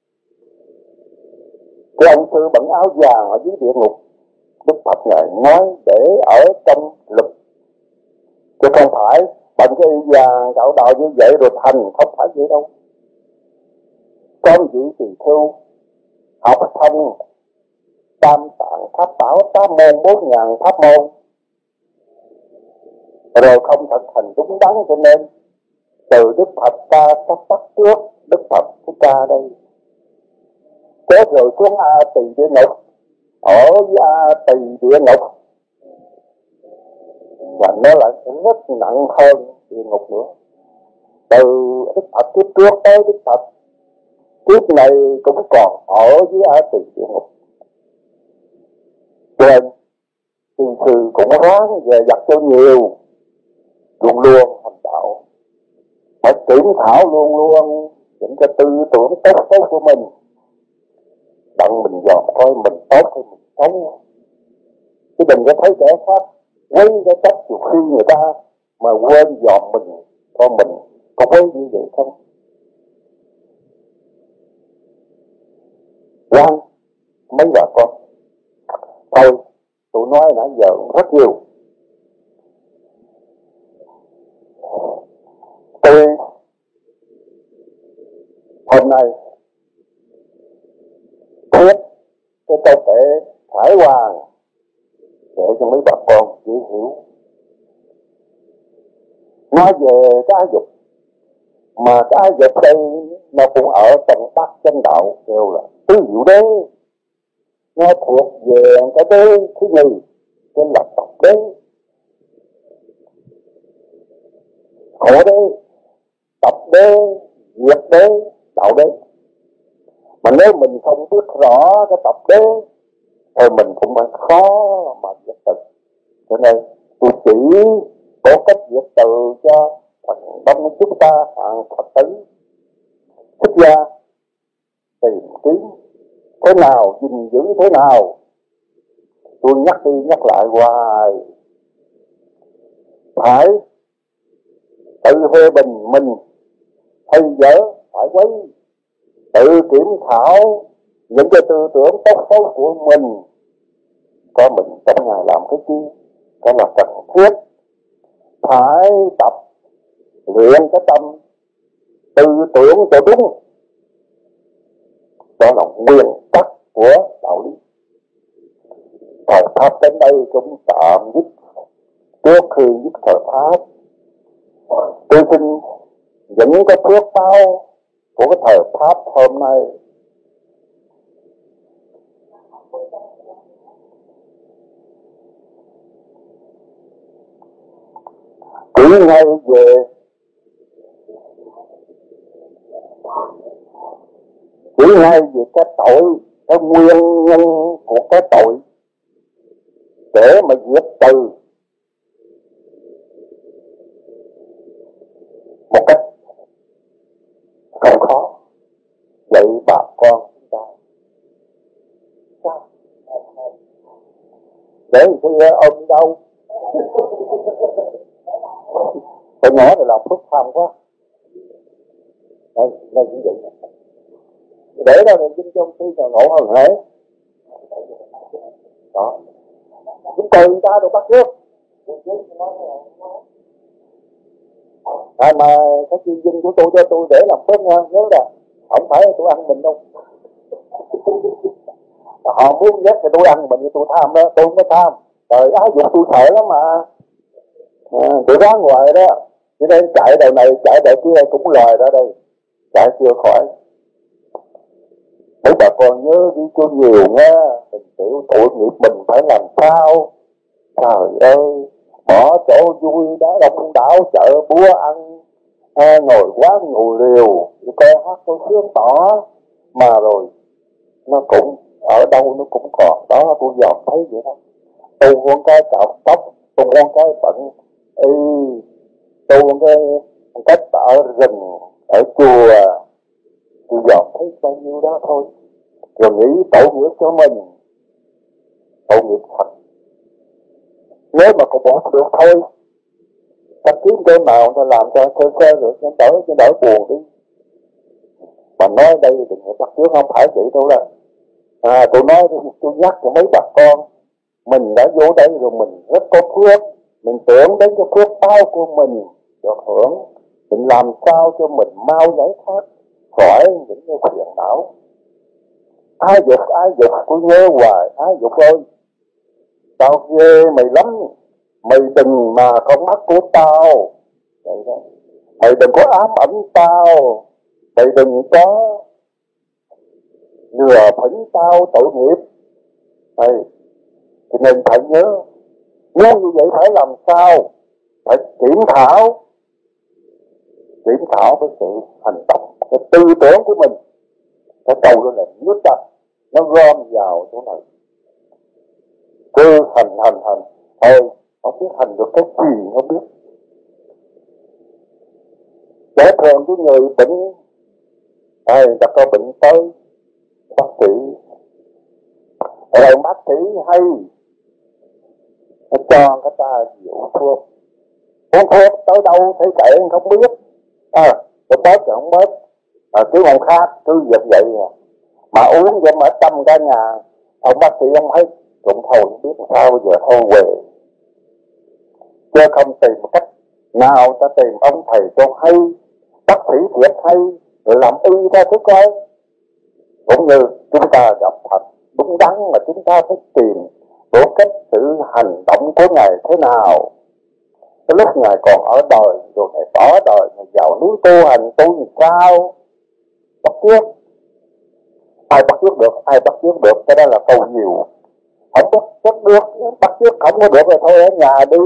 cái ông sư bận áo vàng ở dưới địa ngục, Đức Phật Ngài nói để ở trong lực, chứ không phải bằng cái y vàng cạo đầu như vậy rồi thành, không phải vậy đâu. Con vị tỳ khưu học thông tam tạng pháp bảo tám môn bốn ngàn pháp môn rồi không thực hành đúng đắn, cho nên từ Đức Phật ta sắp bắt trước Đức Phật của ta đây, thế rồi xuống A Tỳ địa ngục, ở với A Tỳ địa ngục và nó lại rất nặng hơn địa ngục nữa. Từ Đức Phật tiếp trước tới Đức Phật kiếp này cũng còn ở với A Tỳ địa ngục. Cho nên thiền sư cũng ráng về dặt cho nhiều, luôn luôn hành đạo, phải kiểm thảo luôn luôn những cái tư tưởng tốt xấu của mình, đặng mình dòm coi mình tốt hay mình xấu. Chứ đừng có thấy kẻ khác quấy cái cách nhiều khi người ta mà quên dòm mình, con mình có quấy như vậy không? Răng mấy bà con thôi, tụi nói nãy giờ rất nhiều. Tôi hôm nay viết cái câu kệ Khải Hoàn để cho mấy bà con dễ hiểu. Nói về cái ái dục, mà cái ái dục đây nó cũng ở trong tác chánh đạo kêu là tứ diệu đế. Nó thuộc về cái đế thứ nhì, tên là tập đế, khổ đế, tập đế, diệt đế, đạo đế. Mà nếu mình không biết rõ cái tập đế thì mình cũng phải khó mà diệt từ. Cho nên tôi chỉ có cách diệt từ cho phần đông chúng ta hàng Phật tử xuất gia tìm kiếm thế nào, gìn giữ thế nào. Tôi nhắc đi nhắc lại hoài, phải tự phê bình mình, hay dở phải quấy, tự kiểm thảo những cái tư tưởng tốt xấu của mình, có mình trong ngày làm cái chi, đó là cần thiết. Phải tập luyện cái tâm tư tưởng cho đúng, đó là nguyên tắc của đạo lý. Thời pháp đến đây cũng tạm dứt. Trước khi dứt thời pháp, tôi xin những cái phước báo của cái thời pháp hôm nay. chỉ ngay về chỉ ngay về cái tội, cái nguyên nhân của cái tội để mà diệt trừ một cách không khó. Vậy bà con chúng ta sao để thì ôm đâu tụi nhỏ thì làm phước tham quá. Đây, đây cũng vậy. Để đâu là vinh trong khi còn ngộ hơn hễ. Đó. Chúng tôi người ta được bắt trước. À, mà cái chuyên dinh của tôi cho tôi để làm phước nha, nhớ là không phải là tôi ăn mình đâu. Họ muốn nhất thì tôi ăn mình, tôi tham đó, tôi không có tham. Rồi áo dụng tôi sợ lắm mà. À, tôi ra ngoài đó, cho nên chạy đầu này, chạy đầu kia cũng lòi ra đây. Chạy chưa khỏi. Mấy bà con nhớ đi cho nhiều nha, mình tiểu tội nghiệp mình phải làm sao. Trời ơi, bỏ chỗ vui đó đông đảo chợ búa ăn, à, ngồi quán ngồi liều, coi hát tôi sướng tỏ. Mà rồi, nó cũng, ở đâu nó cũng còn đó, tôi dòm thấy vậy đó. Tôi con cái cạo tóc, tôi con cái bận, y, tôi con cái cách ở rừng, ở chùa, tôi dòm thấy bao nhiêu đó thôi. Rồi nghĩ tội nghiệp cho mình, tội nghiệp thật. Nếu mà còn bỏ được thôi, ta kiếm cái nào ta làm cho sơ sơ được, cho đỡ, cho đỡ buồn đi. Mà nói đây đừng có bắt chước, không phải vậy đâu là. À, tôi nói, tôi nhắc cho mấy bà con, mình đã vô đây rồi mình rất có phước, mình tưởng đến cái phước báo của mình được hưởng, mình làm sao cho mình mau giải thoát khỏi những cái phiền não. Ai dục, ai dục, tôi nhớ hoài, ai dục ơi, tao ghê mày lắm, mày đừng mà con mắt của tao, mày đừng có ám ảnh tao, mày đừng có lừa phỉnh tao tội nghiệp. Đây, cho nên phải nhớ, muốn như vậy phải làm sao? Phải kiểm thảo, kiểm thảo với sự hành động, cái tư tưởng của mình. Cái câu đó là nước ta, nó gom vào chỗ này. Cứ hành hành hành, thôi, không biết hành được cái gì không biết. Để thường cái người bệnh, ai ta có bệnh tới, bác sĩ, rồi bác sĩ hay, nó cho người ta rượu thuốc. Uống thuốc tới đâu thấy kệ không biết. À, nó bớt rồi không bớt. À, cứ không khác, cứ vậy vậy à. Mà uống vậy mà trăm cả nhà, ông bác sĩ ông thấy cũng thôi không biết sao giờ thôi về. Chứ không tìm một cách nào ta tìm ông thầy cho hay, bác sĩ thiệt hay, rồi làm y ra thứ coi. Cũng như chúng ta gặp thật đúng đắn mà chúng ta phải tìm của cách sự hành động của Ngài thế nào. Cái lúc Ngài còn ở đời, rồi Ngài bỏ đời, Ngài vào núi tu hành tu như sao? Bắt chước. Ai bắt chước được, ai bắt chước được, cái đó là câu nhiều. Không bắt chước được, bắt chước không có được rồi thôi ở nhà đi.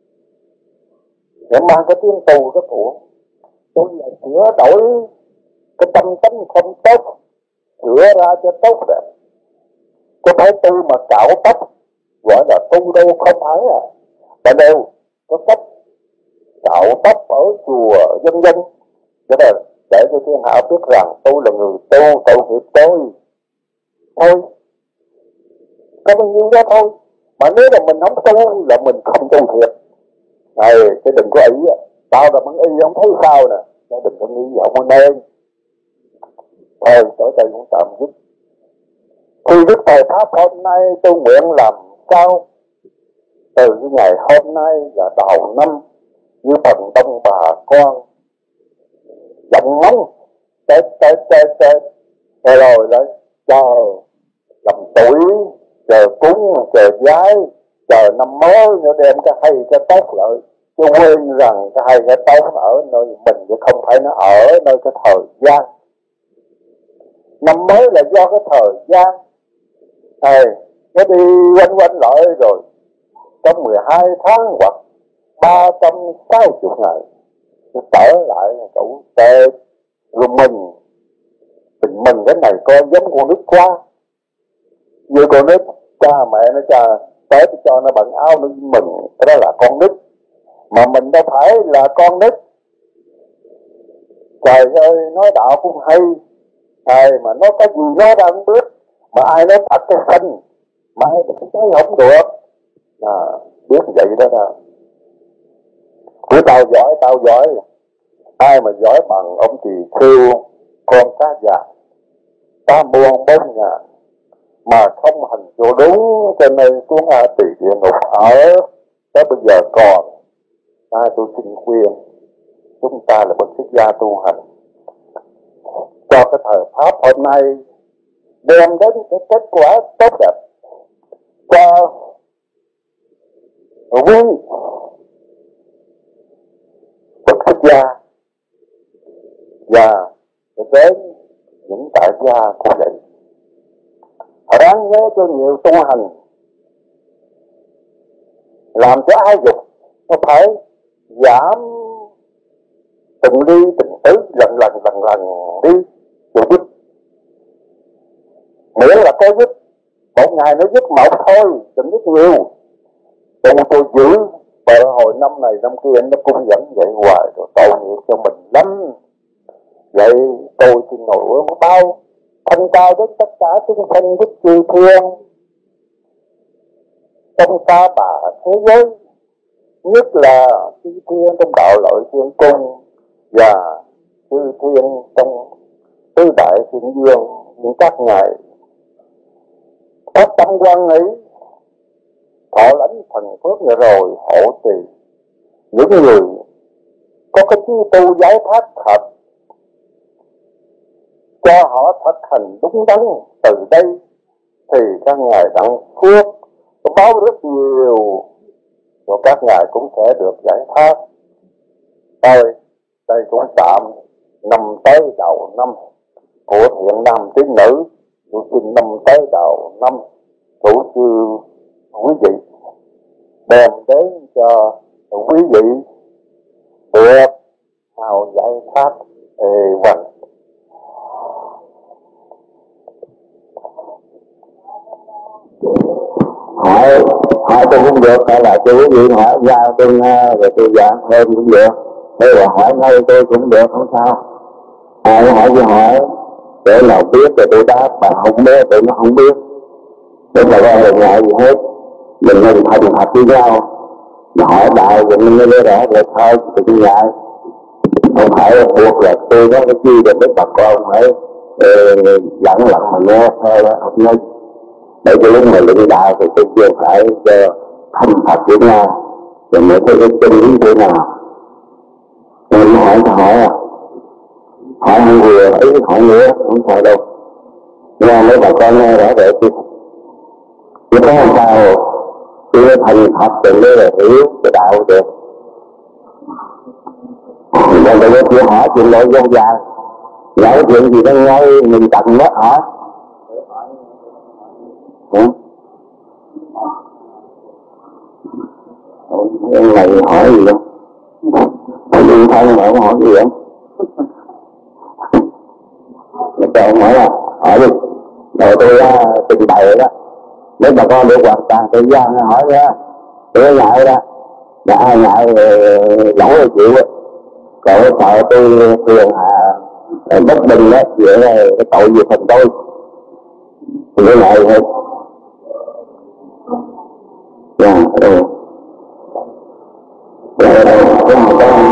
Để mang cái tiếng tù cái của. Tôi lại sửa đổi cái tâm tánh không tốt, sửa ra cho tốt đẹp. Có phải tu mà cạo tóc, gọi là tu đâu không phải à. Tại đâu có cách cạo tóc ở chùa dân dân. Cho nên để cho thiên hạ biết rằng tôi là người tu, tội nghiệp tôi. Thôi, có bao nhiêu đó thôi. Mà nếu là mình không tu là mình không tu thiệt. Này, chứ đừng có ý, tao là bằng y không thấy sao nè. Chứ đừng có nghĩ không có nên. Thôi, tới đây cũng tạm dứt. Khi Đức Thầy Pháp hôm nay tôi nguyện làm sao? Từ cái ngày hôm nay là đầu năm, như phần đông bà con giọng ngóng tết tết tết tết rồi rồi lại chờ làm tuổi, chờ cúng, chờ giái, chờ năm mới nữa đem cái hay cái tốt lại, chứ quên rằng cái hay cái tốt ở nơi mình chứ không phải nó ở nơi cái thời gian. Năm mới là do cái thời gian này nó đi quanh quanh lại rồi có mười hai tháng hoặc ba trăm sáu mươi ngày nó trở lại chỗ tệ rồi mình mình mừng cái này coi giống con nít quá. Như con nít cha mẹ nó cha tới cho nó bận áo nó mừng, cái đó là con nít. Mà mình đâu phải là con nít. Trời ơi, nói đạo cũng hay, thầy mà nói cái gì nó ra không biết, mà ai nói thật cái xanh mà ai cũng thấy không được. À, biết vậy đó đó. Của tao giỏi, tao giỏi. Ai mà giỏi bằng ông thì kêu con cá già ta buông bốn nhà mà không hành cho đúng, cho nên xuống A Tỳ địa ngục ở tới bây giờ còn. À, tôi xin khuyên chúng ta là bậc xuất gia tu hành cho cái thời pháp hôm nay đem đến cái kết quả tốt đẹp cho quý bậc xuất gia và đến những tại gia cũng vậy. Họ đáng nhớ cho nhiều tu hành làm cho ai dục nó phải giảm từng ly từng tí lần lần lần lần đi rồi dứt. Miễn là có dứt, một ngày nó dứt một thôi, đừng dứt nhiều. Còn tôi giữ bờ hồi năm này năm kia nó cũng vẫn vậy hoài rồi tội nghiệp cho mình lắm. Vậy tôi xin ngồi uống bao thanh cao đến tất cả chúng sanh đức chư thiên trong ta bà thế giới, nhất là chư thiên trong đạo lợi thiên cung và chư thiên trong tứ đại thiên dương, những các ngài phát tâm quan nghĩ thọ lãnh thần phước này rồi hộ trì những người có cái chí tu giải thoát thật, cho họ thực hành đúng đắn. Từ đây thì các ngài đặng phước có báo rất nhiều, rồi các ngài cũng sẽ được giải thoát. Thôi đây cũng tạm năm tới đầu năm của thiện nam tín nữ, tôi xin năm tới đầu năm chủ sư quý vị đem đến cho quý vị được hào giải thoát ê vần. Hỏi hỏi tôi cũng được, hay là tôi quý vị hỏi ra tôi rồi tôi giảng thêm cũng được, hay là hỏi ngay tôi cũng được, không sao. Ai hỏi tôi hỏi để nào biết rồi tôi đáp, mà không biết tôi nó không biết, để mà ra lời ngại gì hết. Mình nên thành thật với nhau, mà hỏi đạo rồi mình nghe rõ rồi thôi thì tôi ngại. Không phải buộc là tôi có cái chi để bà con phải lặng lặng mà nghe thôi đó, không nói. Để cho lúc mà lĩnh đạo thì tôi chưa phải cho thành thật với nhau, rồi mới thấy cái chân lý thế nào. Nên hỏi ta hỏi à, hỏi không vừa ý hỏi nữa không sao đâu. Nghe mấy bà con nghe rõ rệt chứ, chứ có làm sao tôi thành thật rồi mới là hiểu cái đạo được. Nên tôi có chuyện hỏi chuyện lỗi dâu dài, nói chuyện gì đó ngay mình cần đó hỏi. Hả? Em này hỏi gì đâu? Hỏi liên thân mà không hỏi gì không? Người ta không hỏi là hỏi đi. Rồi tôi uh, trình bày đó. Nếu bà con được hoàn toàn tự do hỏi ra. Tôi ngại đó. Mà ai ngại lỗi là chịu á. Còn sợ tôi thường à bất bình á, vậy là cái tội gì thành tôi. Thì cái ngại thôi. Dạ, ừ. Dạ, dạ, có một con.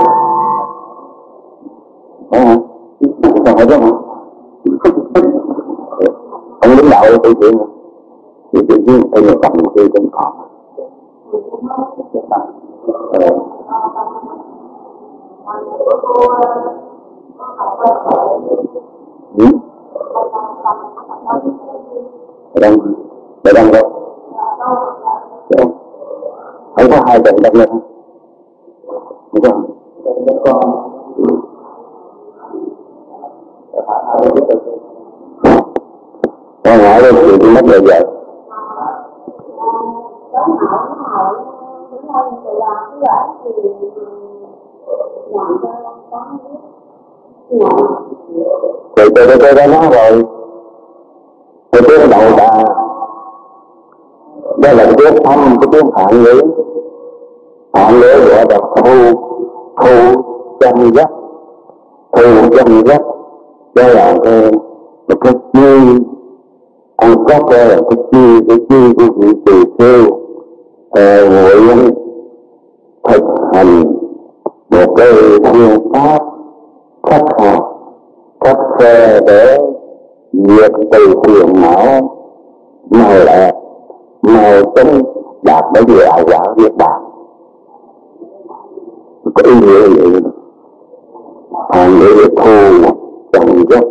Có hả? Còn phải đó hả? Không đứng đạo tự chuyện hả? Thì tự nhiên tôi nhập tầm khi cũng còn. Ờ. Ừ? Ở đâu? Ở đâu đâu? Dạ. Không có hai trận đập lên hả? Không có hả? Không có. Con hỏi lên chuyện mất rồi vậy. Thì tôi tôi đã nói rồi, cái tiếng đầu ta đó là tiếng âm, cái tiếng Phạn ngữ. Phạn ngữ gọi là thu thu chân giác, thu chân giác, đó là cái một cái chi ăn cắp, đó là cái chi cái chi của vị tỳ kheo nguyện thực hành một cái phương pháp khắc học khắc khe để diệt từ phiền não mau lẹ mau chóng đạt đến đạo quả niết bàn. Có ý nghĩa vậy. Hàng để thu chân giác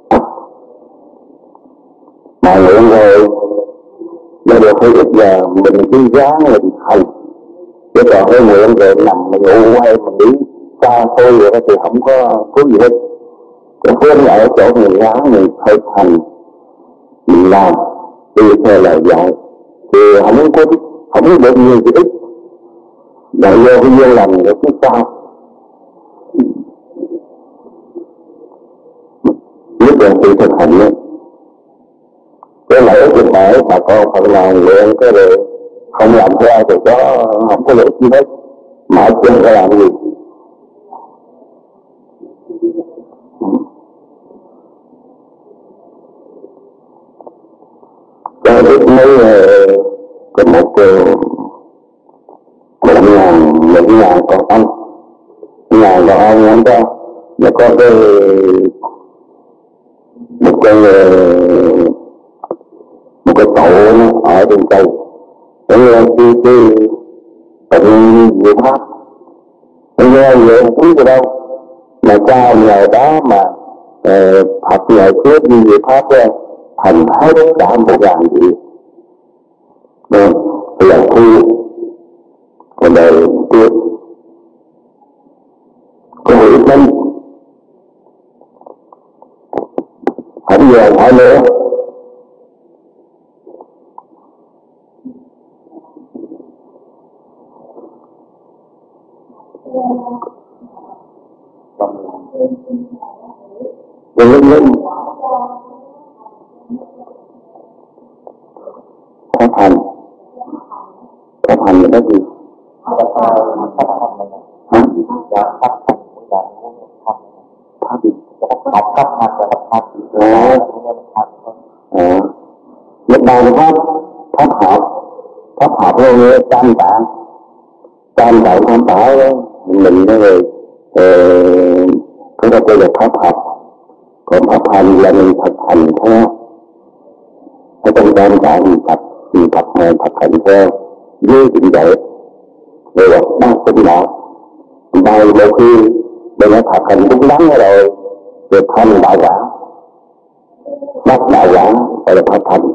mà nguyện rồi nó được hơi ít giờ mình cứ dáng mình hành, chứ còn hơi nguyện rồi nằm mình ngủ hay mình đi xa xôi vậy đó thì không có có gì hết. Cái phương ở chỗ mình dáng mình thực hành mình làm đi theo lời dạy thì không có không có được nhiều gì ít, lại vô cái duyên lành rồi chứ sao. Nhất là sự thực hành ấy, cái lợi ích của bạn mà con phần nào nguyện cái rồi không làm theo thì có không có lợi ích gì hết, mà chân phải làm gì. Cho biết mấy có một một ngàn một ngàn con ông ngàn con ông không có nó có cái một cái một cái tổ nó ở trên cây, nó nghe cái cái bệnh diệu pháp, nó nghe vậy không biết gì đâu mà cha nhờ đó mà Phật nhờ phước như diệu pháp đó thành hết cả một ngàn gì nên là thu còn đời tiếp có hữu minh không giờ hỏi nữa. Linh linh linh pháp hành pháp hành là cái gì? Hả? Pháp gì? Pháp pháp hành là pháp hành. Ờ, nhất bàn pháp pháp học pháp học luôn như tam tạng tam tạng tam bảo mình đó rồi cái đó tôi là pháp học, còn pháp hành là mình thực hành theo ở trong tam tạng mình tập mình tập thực hành theo với định dạy rồi là bác tinh đạo bao lâu khi mình đã thực hành đúng đắn rồi được thành đạo quả bác đạo quả gọi là pháp hành.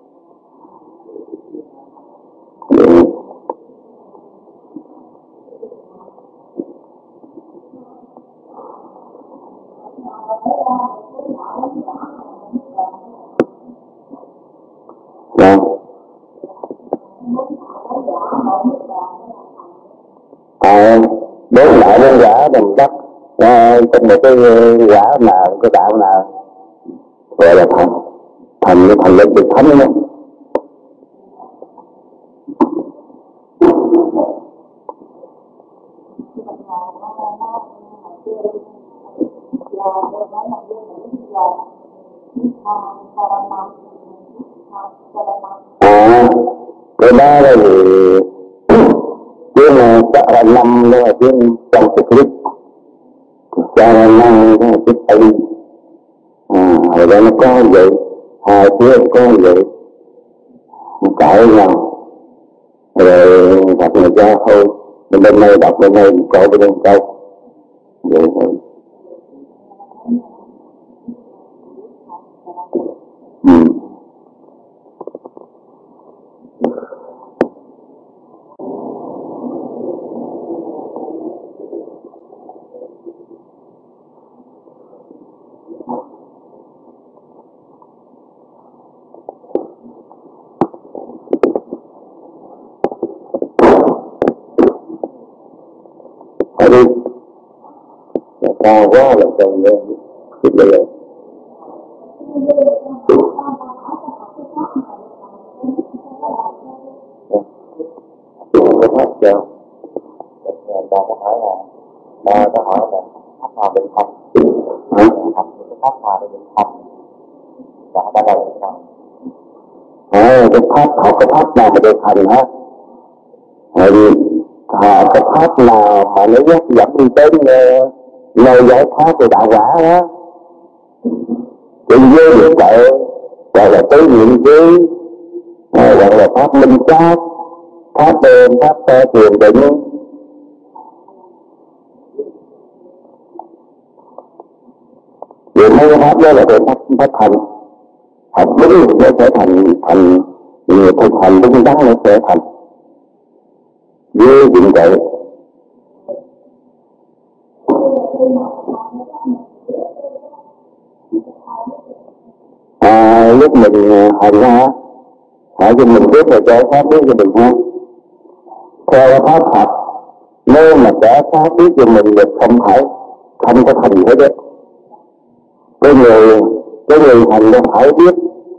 À, đối lại với quả đồng đất à, trong một cái quả nào cái đạo nào gọi là thành thành cái thành lên được thánh đó. À, cái đó là gì? Tiếng là chắc là năm đó là tiếng trong cái clip cho nên năm đó là tiếng Tây. À, rồi đó nó có vậy hai tiếng có vậy cãi nhau rồi gặp người cha thôi bên bên này đọc bên này câu bên đây câu vậy thôi. Ừ. Tại đi cao quá là cần biết bây giờ có thắc chưa? Người ta có hỏi là ta có hỏi là thắc nào bệnh thành thành cái thắc nào để bệnh thành và ta đâu bệnh thành à, cái thắc họ có thắc nào mà được thành hết bởi vì họ có thắc nào mà nó dắt dẫn đi tới nơi giải thoát về đạo quả đó trên dưới được vậy gọi là tới nhiệm trí gọi là pháp minh sát pháp đêm pháp tơ thiền định vì mấy cái pháp đó là về pháp, pháp thành học đúng nó sẽ thành thành nhiều thực hành đúng đắn nó sẽ thành với diện vậy. À, lúc mình hành ra hỏi cho mình biết rồi cho pháp biết cho mình ha. Theo pháp học nếu mà cả pháp biết cho mình được không phải không có thành hết đấy. Có người có người hành nó phải biết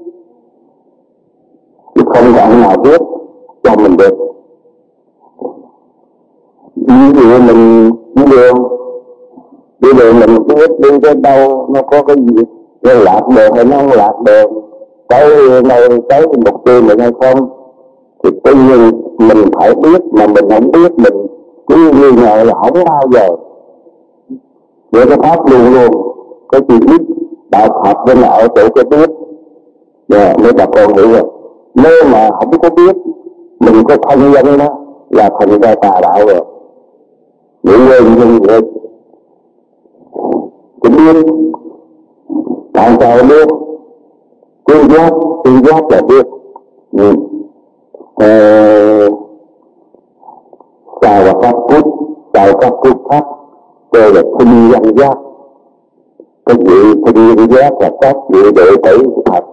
chứ không có anh nào biết cho mình được. Ví dụ mình đi đường đi đường mình không biết đi tới đâu nó có cái gì nó lạc đường hay nó không lạc đường tới nơi tới mục tiêu mình hay không thì tự nhiên mình phải biết mà mình không biết mình cứ nghi ngờ là không bao giờ. Vậy cái pháp luôn luôn có chữ biết đạo Phật bên là ở chỗ cái biết yeah, nên bà con hiểu rồi. Nếu mà không có biết mình có thân dân đó là thành ra tà đạo rồi. Những người như vậy cũng biết tại sao biết quyên giác quyên giác là biết ừ. ờ, sao là các phút sao các phút khác đây là thinh dân giác cái vị thinh dân giác là các vị đệ tử của Phật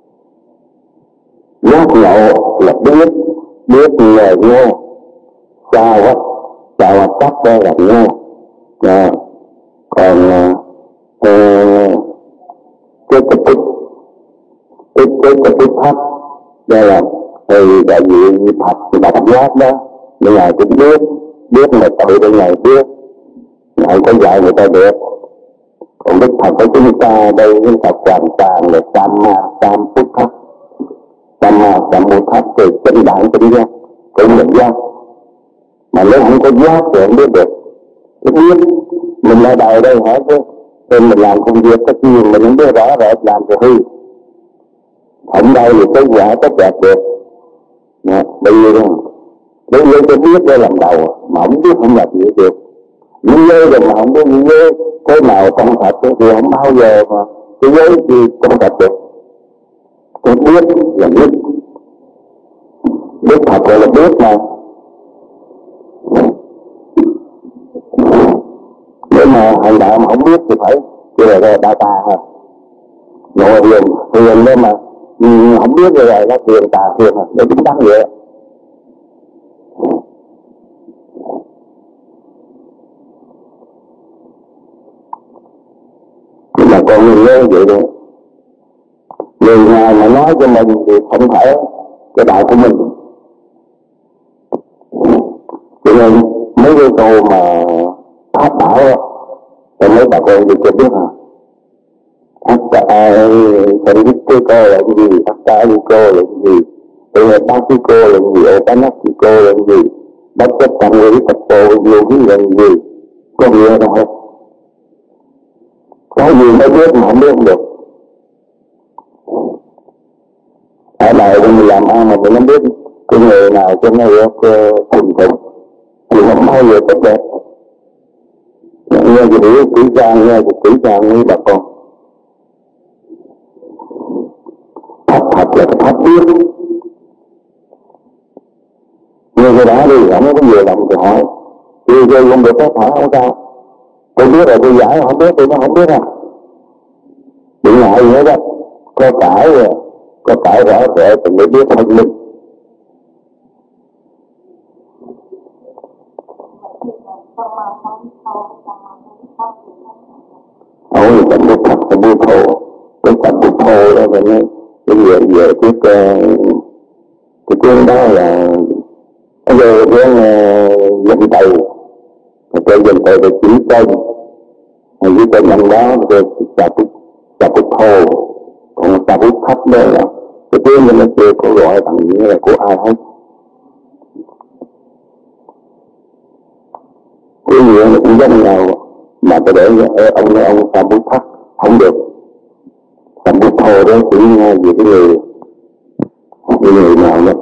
giác ngộ là biết biết là nghe sao á sao là các đây là nghe à, còn uh, cái tập tích cái cái tập tích pháp đây là thì đại diện Phật thì Bạch Giác đó nhưng mà cũng biết biết mà tự bên này biết ngài có dạy người ta được. Còn Đức Phật của chúng ta đây chúng ta hoàn toàn là tam ma tam phút pháp tam ma tam phút pháp từ chân đẳng chân giác cũng là giác mà nếu không có giác thì không biết được. Cái biết mình ở đời đây hả chứ nên mình làm công việc cái gì mình không biết rõ rệt làm cho hư không đâu thì cái quả tốt đẹp được nè bây giờ nếu như tôi biết đây làm đầu mà không biết không làm gì được những giới rồi mà không biết những giới thế nào trong Phật thì không bao giờ mà cái giới gì trong Phật được. Tôi biết là biết biết Phật gọi là biết mà nếu mà hành đạo mà không biết thì phải chỉ là ra đa tà thôi ngồi thiền thiền nên mà ừ, không biết rồi là thiền tà thiền à để đúng đắn vậy. Nhưng mà con người nhớ vậy đi người ngoài mà nói cho mình thì không phải cái đạo của mình cho nên mấy cái câu mà pháp bảo thì mấy bà con đi cho biết hả ác ta thành biết cái cô là cái gì ác ta đi cô là cái gì thì là ba cái cô là cái gì ô ta nắp cái cô là cái gì bất chấp thành người tập cô nhiều cái là cái gì có nghĩa đâu hết có gì mới biết mà không biết không được. Ở đời mình làm ăn mà mình không biết cái người nào cho nó được thành tựu thì không bao giờ tốt đẹp. Nghe cái điều kỹ càng nghe cái kỹ càng như bà con pháp thật là cái pháp biết như cái đó đi không có nhiều lòng thì hỏi thì rồi không được phép hỏi không sao tôi biết rồi tôi giải không biết tôi nó không biết à đừng ngại gì hết á có cãi rồi có cãi rõ rệt thì mới biết thông minh Ôi chẳng biết thật là biết thô, cái thật biết thô đó vậy nên bây giờ về cái cái tiếng đó là bây giờ cái dân tàu cái dân tàu về chính tên với cái nhân đó cái thật thật biết thô, còn thật biết thấp đó là cái tiếng nó chưa có gọi bằng nghĩa là của ai hết. Cái gì nó cũng giống nhau mà tôi để ông ông Tam Bút Thắt không được. Tam Bút Thô đó chỉ vì cái người cái người nào đó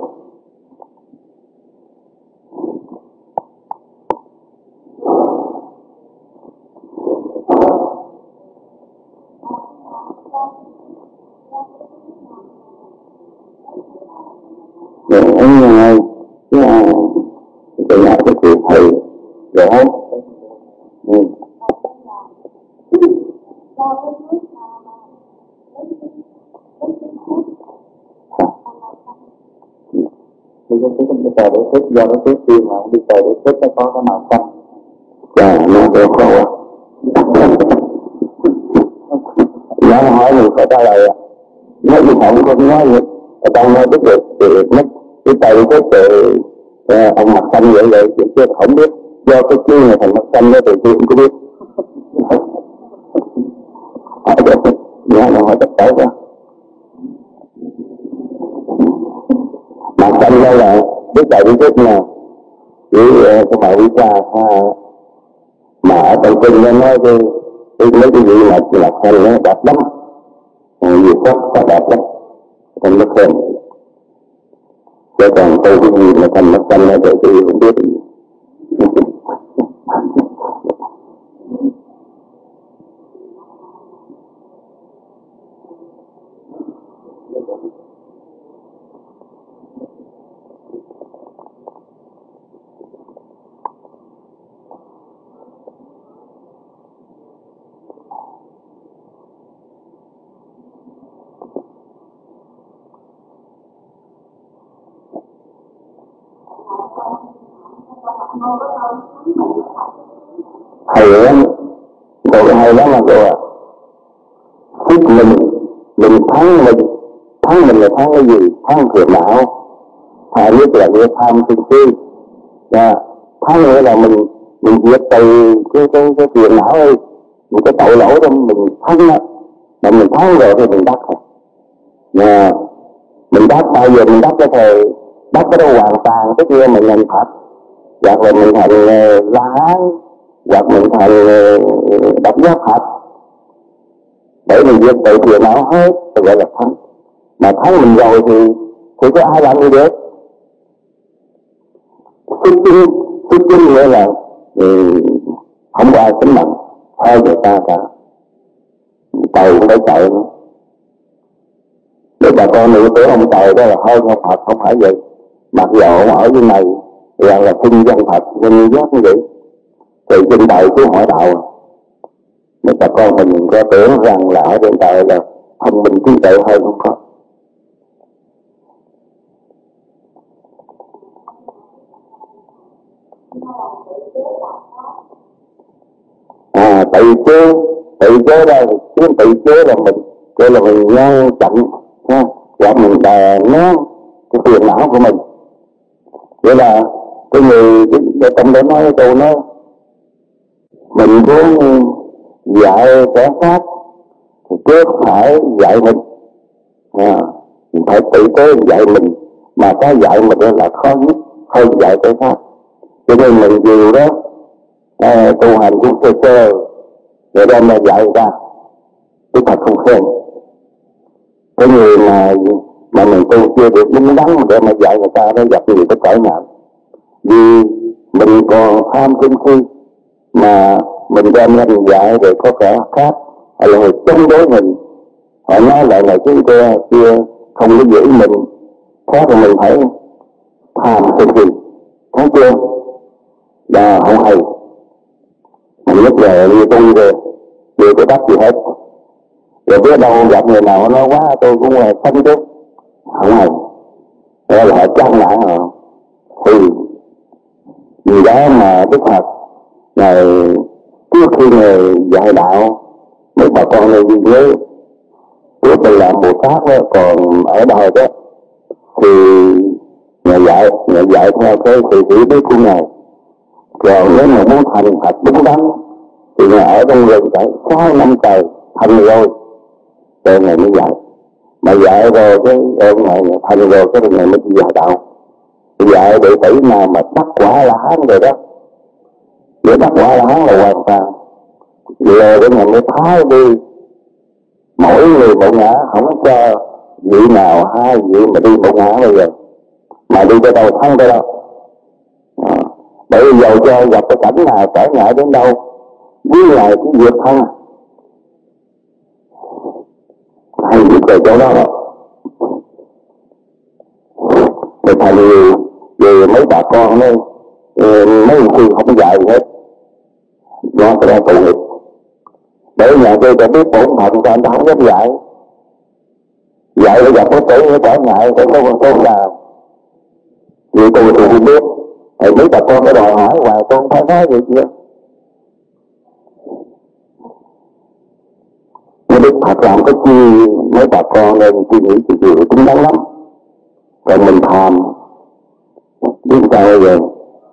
rồi ông này cái cái nhà cái cụ thầy rồi không ừ. Bây giờ cái cái tờ để xếp do nó xếp tiên mà đi tờ để xếp nó có cái màu xanh. Dạ, nó có khô. Nó hỏi mình có trả lời. Nó gì không có nói gì. Ở trong nó biết được thì nó cái tờ để xếp thì ông mặt xanh vậy vậy chứ không biết. Do cái chữ này thành mặt xanh đó thì tôi cũng có biết. Hỏi được. Nó hỏi tất cả đó. Mặt xanh đây là biết tại biết biết nè với cái bài lý tra mà ở trong kinh nó nói cái mấy cái gì mà là xanh nó đẹp lắm nhiều sắc và đẹp lắm thành nó khen chứ còn tôi cái gì mà thành mặt xanh thì tôi không biết gì. Hay lắm, câu hay lắm mà cô ạ. Thích mình, mình thắng mình, thắng mình là thắng cái gì? Thắng phiền não. Hay nhất là cái tham sân si. Thắng nghĩa là mình mình diệt từ cái cái cái phiền não ấy, một cái tội lỗi đó mình thắng đó, mà mình thắng rồi thì mình đắc rồi. Nha, mình đắc bao giờ mình đắc cái thời đắc cái đó hoàn toàn, tức là mình thành Phật, hoặc là mình thành La Hán, hoặc mình thành độc giác Phật, để mình diệt tự phiền não hết, tôi gọi là thắng. Mà thắng mình rồi thì thì có ai làm gì được? Xuất tinh, xuất tinh nghĩa là ừ, không có ai tính mạnh, thôi người ta cả, trời cũng phải chạy nữa. Để bà con nữ tưởng ông trời đó là thôi không Phật, không phải vậy. Mặc dù ông ở dưới này rằng là kinh dân Phật, kinh giác như vậy, thì trên đời cứ hỏi đạo. Nếu bà con mình có tưởng rằng là ở trên đời là thông minh trí tuệ hơn không có. À, tự chế, tự chế đây, chứ tự chế là mình, đây là mình ngăn chặn, ha, hoặc mình đè nén cái phiền não của mình. Vậy là cái người cái tâm đó nói câu nói mình muốn dạy kẻ khác thì trước phải dạy mình, à, mình phải tự tế dạy mình, mà cái dạy mình đó là khó nhất, không dạy kẻ khác. Cho nên mình dù đó à, tu hành cũng sơ sơ rồi đem mà dạy người ta, cái thật không khen. Cái người mà mà mình tu chưa được đúng đắn để mà dạy người ta nó gặp nhiều cái cõi nạn, vì mình còn tham sân si mà mình đem ra mình dạy rồi có kẻ khác hay là người chống đối mình, họ nói lại là chúng ta kia không có giữ mình khác, là mình phải tham sân si, thấy chưa? Là không hay. Mình nhất là như tôi rồi chưa có đắc gì hết, rồi biết đâu gặp người nào nói quá tôi cũng là phân chút, không hay. Đó là họ chăng lại họ thì vì đó mà Đức Phật Ngài trước khi Ngài dạy đạo mấy bà con nên ghi nhớ, lúc Ngài làm Bồ Tát đó, còn ở đời đó thì Ngài dạy Ngài dạy theo cái sự hiểu biết của Ngài. Rồi nếu mà muốn thành thật đúng đắn thì Ngài ở trong rừng phải sáu năm trời thành rồi rồi Ngài mới dạy. Mà dạy rồi cái ơn Ngài thành rồi cái Ngài mới dạy đạo. Dạy đệ tử nào mà đắc quả là hán rồi đó, để đắc quả là hán là hoàn toàn rồi cái Ngài mới thái đi mỗi người một ngã, không cho vị nào hai vị mà đi một ngã bây giờ, mà đi tới đâu thắng tới đâu. À, bởi vì dầu cho gặp cái cảnh nào trở ngại đến đâu, với lại cái việc thân hay việc về chỗ đó đó. Thì thầy vì, vì mấy bà con này, mấy khi không dạy gì hết, nó sẽ ra tội nghiệp. Bởi nhà tôi đã biết bổn phận cho anh ta không dám dạy. Dạy để gặp cái tử trở ngại, để có con tốt nào. Vì tôi thì không biết. Thì mấy bà con phải đòi hỏi hoài, tôi không phải nói gì chứ. Nhưng Đức Phật làm cái chi mấy bà con nên suy nghĩ sự điều cũng đáng lắm. Còn mình tham, biết sao bây giờ.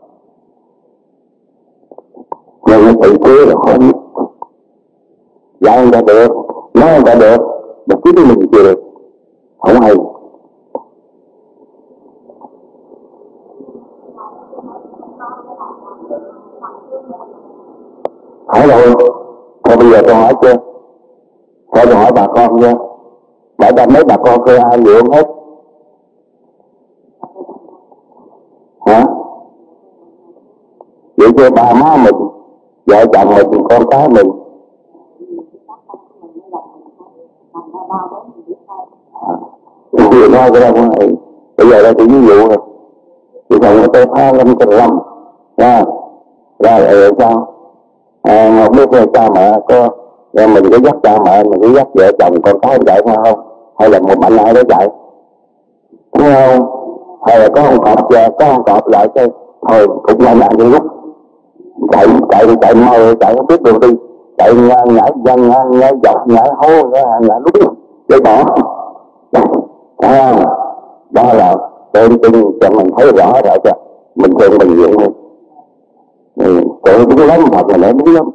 Nên nó tự chế là khó nhất. Dạy người ta được, nói người ta được, mà cứ đi mình chưa được, không hay. Hỏi rồi, thôi bây giờ tôi hỏi chưa? Thôi tôi hỏi bà con chưa? Bởi ra mấy bà con kêu ai nhiều hết. Hả? Vậy chứ bà má mình, vợ chồng mình, con cái mình. Vừa nói cái đó cũng hay. Bây giờ đây thì ví dụ rồi. Thì còn tôi phá lâm trình lắm. Ra, ra lại sao? À, không biết là cha mẹ có, mình có dắt cha mẹ, mình có dắt vợ chồng con cái chạy theo không? Hay là một mạnh ai đó chạy? Đúng không? Hay là có con cọp về, có con cọp lại cái thôi cũng nhanh nhanh đi lúc. Chạy, chạy đi chạy mau, chạy không biết đường đi. Chạy nhảy, nhảy, nhảy, nhảy, dọc, nhảy hô, nhảy, nhảy lúc để bỏ. À, đó là tên tin cho mình thấy rõ rồi cho mình thương mình diện hơn. Ừ, tôi đúng lắm, Phật là nói đúng lắm.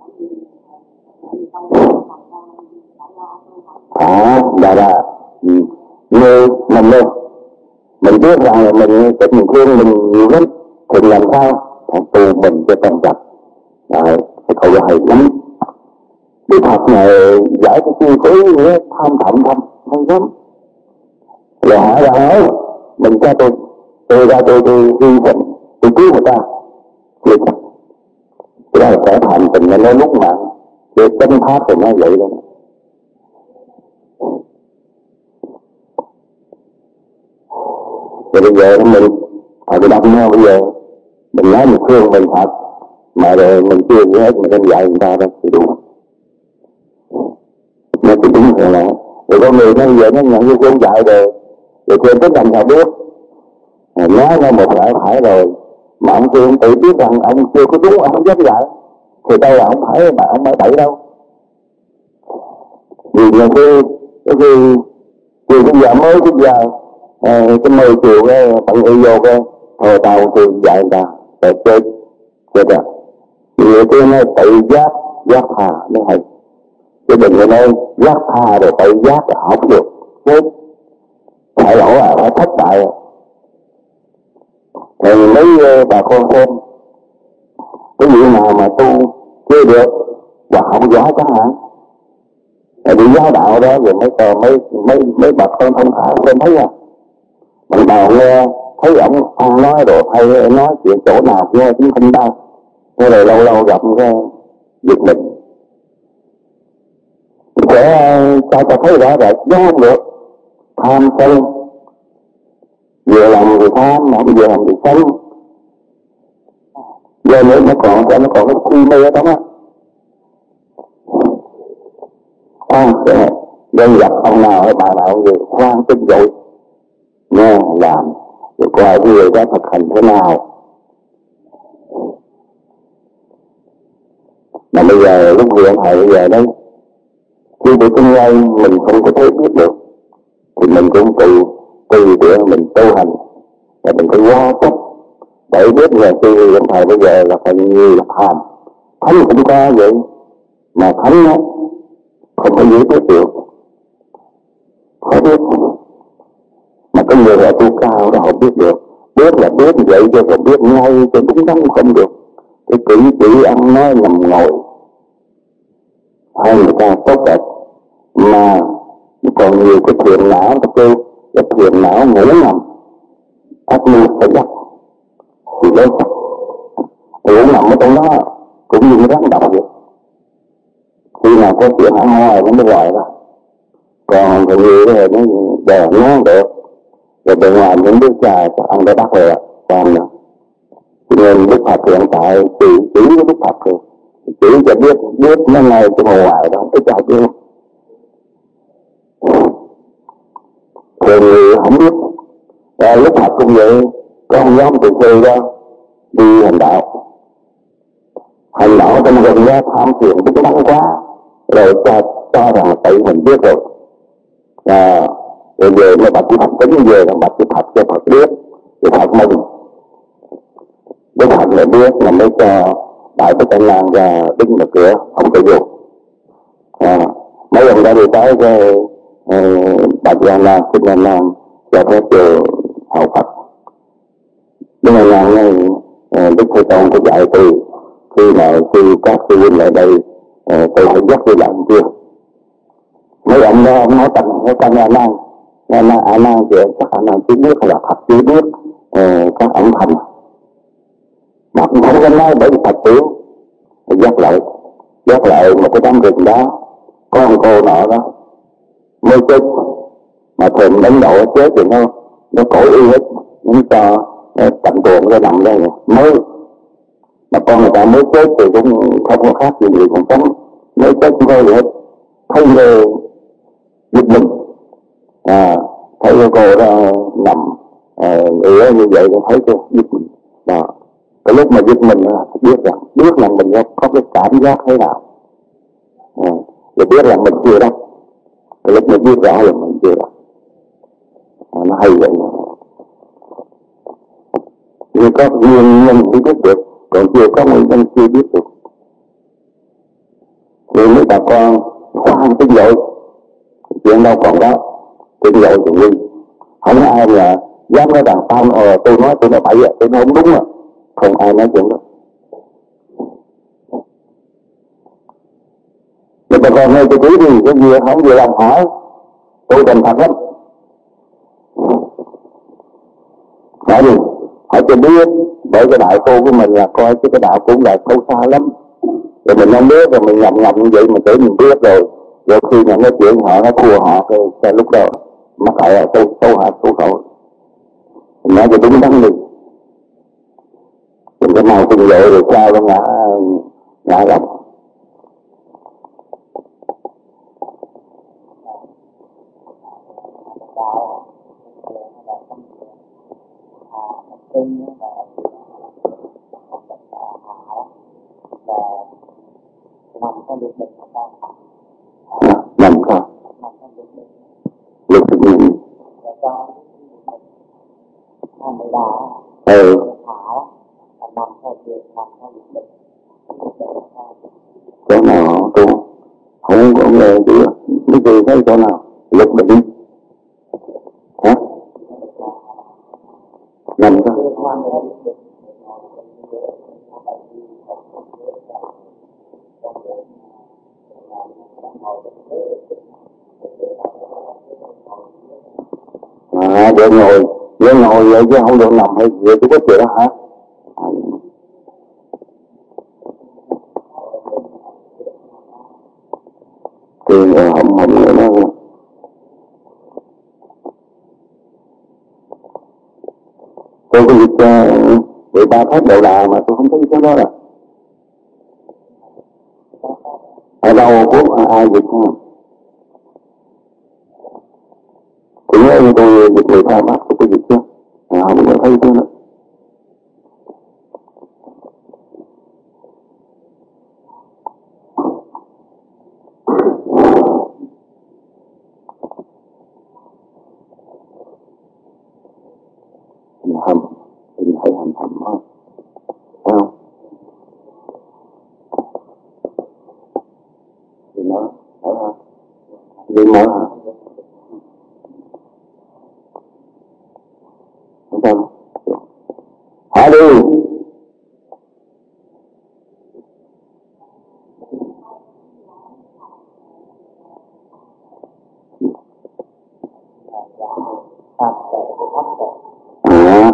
À, đó là như mình luôn. Mình biết rằng là mình mình thương mình nhiều lắm, thì làm sao tù mình cho tâm trật. Đấy, cái câu là hay lắm. Đức Phật này giải cái chi phí nữa, tham thậm thâm, hay lắm. Rồi hỏi ra hỏi, mình cho tôi, tôi ra tôi tôi hy vọng, tôi cứu người ta. Thì đó là kẻ thành tình nó nói lúc mạng, để đánh pháp thì nó vậy luôn. Rồi bây giờ mình, hồi cái đông nó bây giờ, mình nói mình thương mình thật, mà rồi mình chưa gì hết, mình đem dạy người ta đó, thì đúng. Nó thì đúng rồi là, rồi con người nó bây giờ nó nhận như con dạy rồi, rồi quên tất thành nào biết. Nói ra một lại phải rồi, mà ông kia tự biết rằng ông chưa có đúng, ông không dám dạy, thì đâu là ông phải, mà ông phải bậy đâu. Vì nhiều khi, cái khi, vì bây giờ mới bây giờ, cái mười chiều cái bận y vô cái, hồi tao thì dạy người ta, rồi chết, chết rồi. Vì cái nó tự giác, giác tha, nó hay. Chứ đừng có nói giác tha rồi tự giác là không được, chết. Phải lỗi là phải thất bại. Thì mấy bà con xem, cái gì nào mà tu chưa được, hoặc không giỏi chẳng hạn. Tại vì giáo đạo đó, rồi mấy con, mấy, mấy, mấy bà con thông thả xem thấy không? Mình nào nghe, thấy ổng ăn nói rồi, hay nói chuyện chỗ nào nghe cũng không đau. Thế rồi lâu lâu gặp cái việc mình. Sẽ cho ta thấy rõ rệt, giống không được. Tham sân, vừa làm thì tham, mà vừa làm thì sân. Giờ nữa nó còn, nó còn cái quy mê ở đó á. À, nên gặp ông nào hay bà nào người khoan tin rồi nghe làm rồi coi cái người đó thực hành thế nào. Mà bây giờ lúc vừa thầy bây giờ đấy, khi buổi kinh doanh mình không có thể biết được, thì mình cũng tùy tùy để mình tu hành, và mình phải lo chấp để biết là khi ông thầy bây giờ là phải như là tham. Thánh cũng có vậy, mà thánh á không có dễ biết được, khó biết. Mà có người là tu cao đó họ biết được, biết là biết vậy cho còn biết ngay cho đúng đắn không được. Cái cử chỉ ăn nói nằm ngồi hai người ta tốt đẹp, mà còn nhiều cái thiền não, ta kêu cái thiền não ngủ nằm ác mưu phải dắt thì lớn thật. Ngủ nằm ở trong đó cũng như rắn độc vậy, khi nào có chuyện ăn ngoài nó mới gọi ra. Còn người nhiều rồi nó đè nó được, rồi bên ngoài những đứa trai các ông đã bắt rồi còn nữa. Cho nên Đức Phật hiện tại chỉ chỉ với Đức Phật rồi, chỉ cho biết biết nó ngay trong ngoài đó, cái chào chứ. Rồi người không biết. Và lúc Phật cũng vậy, có một nhóm từ từ đó đi hành đạo. Hành đạo trong gần đó tham thiền đúng đắn quá, rồi cho, cho rằng tự mình biết rồi. À, rồi về mới bạch cái Phật tính về là bạch cái Phật cho Phật biết, cái Phật mừng. Đức Phật là biết là mới cho Đại Bích Đại Lang ra đứng ở cửa, không có vô. À, mấy ông đã đi tới cái Bạch Gia Lan, Thích Gia Lan cho phép vô hậu Phật. Đức Gia Lan này, Đức Thế Tôn có dạy tôi, khi nào khi các sư huynh lại đây, tôi phải dắt đi làm chưa? Mấy ông đó, ông nói tăng, nói tăng A Nan, A Nan, A Nan kìa, chắc A Nan chỉ biết là Phật chỉ biết các ông thành. Mà cũng không có nói bởi vì Phật tiểu, dắt lại, dắt lại một cái đám rừng đó, có một cô nọ đó, mới chết, mà thường đánh độ chết thì nó, nó cổ y hết, nó cho tận tuồng nó nằm đây mới. Mà con người ta mới chết thì cũng không có khác gì gì còn sống, mới chết không có gì hết. Thấy người giật mình, à, thấy cái cô đó nằm ỉa như vậy thì thấy cô giật mình. Đó. Cái lúc mà giật mình biết rằng, biết là mình có cái cảm giác thế nào, à, rồi biết là mình chưa đắc. Cái lúc mình biết rõ là mình chưa đắc, à, nó hay vậy. Nhưng có nguyên nhân thì biết được, còn chưa có nguyên nhân chưa biết được. Vì mấy bà con khoan tính dội, chuyện đâu còn đó, tính dội thì nguy. Không có ai là dám nói rằng tao ờ, tôi nói tôi nói bậy vậy, tôi nói không đúng à. Không ai nói chuyện đó. Mấy bà con nghe tôi quý đi, cái gì không vừa làm hỏi, tôi thành thật lắm. Hỏi đi, hỏi cho biết, bởi cái đạo tu của mình là coi chứ cái đạo cũng là sâu xa lắm. Rồi mình không biết, rồi mình ngầm ngầm như vậy mình tưởng mình biết rồi. Rồi khi mà nói chuyện họ, nó thua họ, cái, cái lúc đó mắc lại là sâu sâu hạt sâu khẩu. Mình nói cho đúng đắn đi. Mình cái nào từng vậy rồi sao nó ngã, ngã gặp. Nằm không? Lực thực nghiệm. Ừ. Chỗ nào tôi không có nghe gì á. Mấy người thấy chỗ nào? Lực định. Hả? Nằm không? À, vậy ngồi, vậy ngồi vậy chứ không được nằm hay vậy tôi có chuyện đó hả? Thì không không nữa nó tôi có dịch vị ba thất đầu đà mà tôi không thấy cái đó là ở đâu có ai dịch không? Cũng nhớ tôi dịch người ta mắt tôi có dịch chứ, à, không có thấy thế nữa. đi mở hả? Không sao. Hỏi đi. À,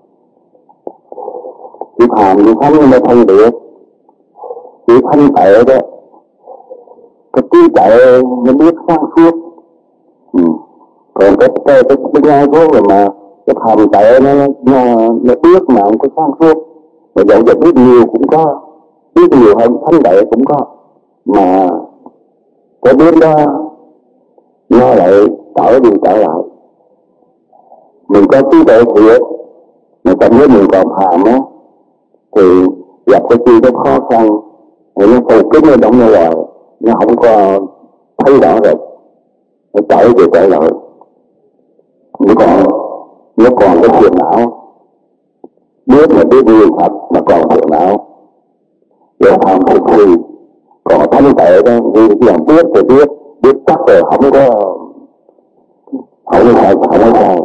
chữ phàm chữ thánh nó phân biệt. Chữ thanh tệ đó, cái trí tuệ nó biết sáng suốt. Ừ. Còn cái cái cái cái ngai thuốc rồi mà cái phàm tệ nó nó nó biết mà không có sáng suốt. Mà dẫu giờ biết nhiều cũng có, biết nhiều hơn thanh tệ cũng có, mà cái biết đó nó lại trở đi trở lại. Mình có trí tuệ thiệt mà cảm thấy mình còn phàm á thì gặp cái chi nó khó khăn thì nó phù kính nó động như là nó không có thấy rõ rồi, nó trở về trở lại. Nó còn nó còn cái phiền não, biết là biết nhiều thật mà còn phiền não rồi tham thực thì còn thanh tệ đó vì chỉ làm biết thì biết biết chắc rồi không có không có sai không có sai.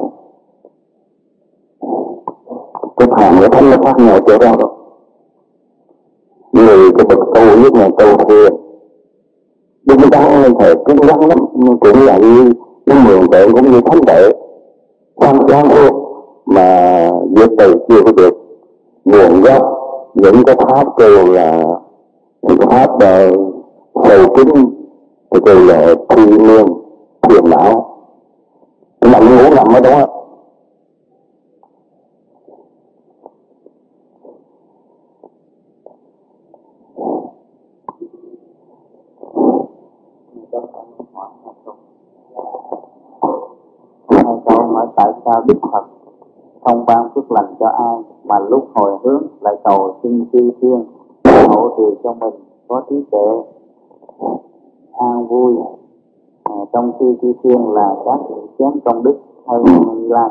Cái phàm cái thanh nó khác nhau chỗ đó đó. Người cái bậc tu nhất là tu thiền đúng đắn nên thầy cứng rắn lắm, cũng là như nó mường tượng cũng như thánh tệ quan quan vô mà vượt từ chưa có được nguồn gốc những cái pháp kêu là những cái pháp sâu kín thì kêu là thi niên thiền não nằm ngủ nằm ở đó. Câu hỏi tại sao Đức Phật không ban phước lành cho ai mà lúc hồi hướng lại cầu xin chư thiên hỗ trì cho mình có trí tuệ an vui, à, trong khi chư thiên là các vị chén công đức hơn Như Lai.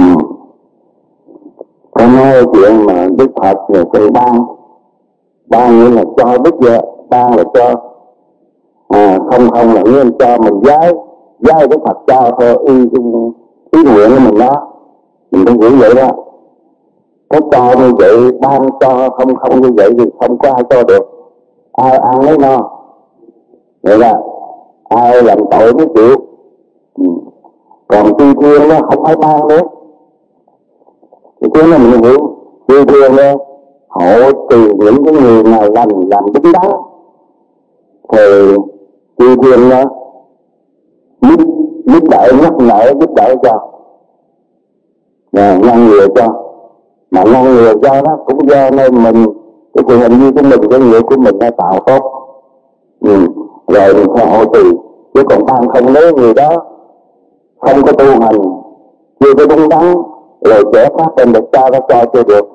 Có nói chuyện mà Đức Phật là tự ban, ban nghĩa là cho đức vậy, ban là cho, à, không không là nghĩa là cho mình giái, giái Đức Phật cho thôi y ý nguyện của mình đó, mình phải hiểu vậy đó. Có cho như vậy, ban cho không không như vậy thì không có ai cho được, ai ăn lấy no, vậy là ai làm tội mới chịu. Ừ. Còn chư thiên nó không phải ban nữa, cái tiếng là mình hiểu chư thiên đó hộ trì những cái người nào lành làm đúng đắn thì chư thiên đó giúp giúp đỡ nhắc nhở giúp đỡ cho và ngăn ngừa cho, mà ngăn ngừa cho đó cũng do nên mình cái sự hành vi của mình, cái nghiệp của mình đã tạo tốt. Ừ. Rồi mình phải hộ trì, chứ còn ban không lấy người đó không có tu hành chưa có đúng đắn rồi trẻ phát trên được cho nó cho chưa được.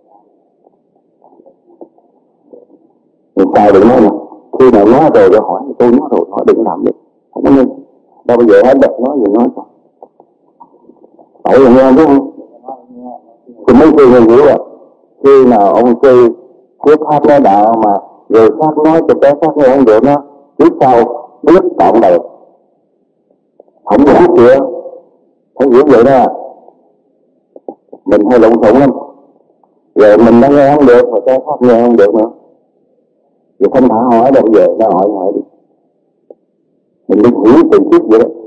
Mình sai đừng nói mà khi nào nói rồi rồi hỏi tôi nói rồi nói đừng làm được không có nên đâu bây giờ hết đợt nói gì nói sao tội rồi nghe đúng không? Thì mấy khi người hiểu rồi khi nào ông sư thuyết pháp nói đạo mà rồi pháp nói cho cái pháp nghe không được nó biết sau biết trọn đời không có biết kìa, phải hiểu vậy đó. Mình hay lộn xộn lắm rồi mình đã nghe không được mà cái pháp nghe không được nữa rồi không thả hỏi đâu về nó hỏi hỏi đi, mình đi hiểu từ trước vậy đó.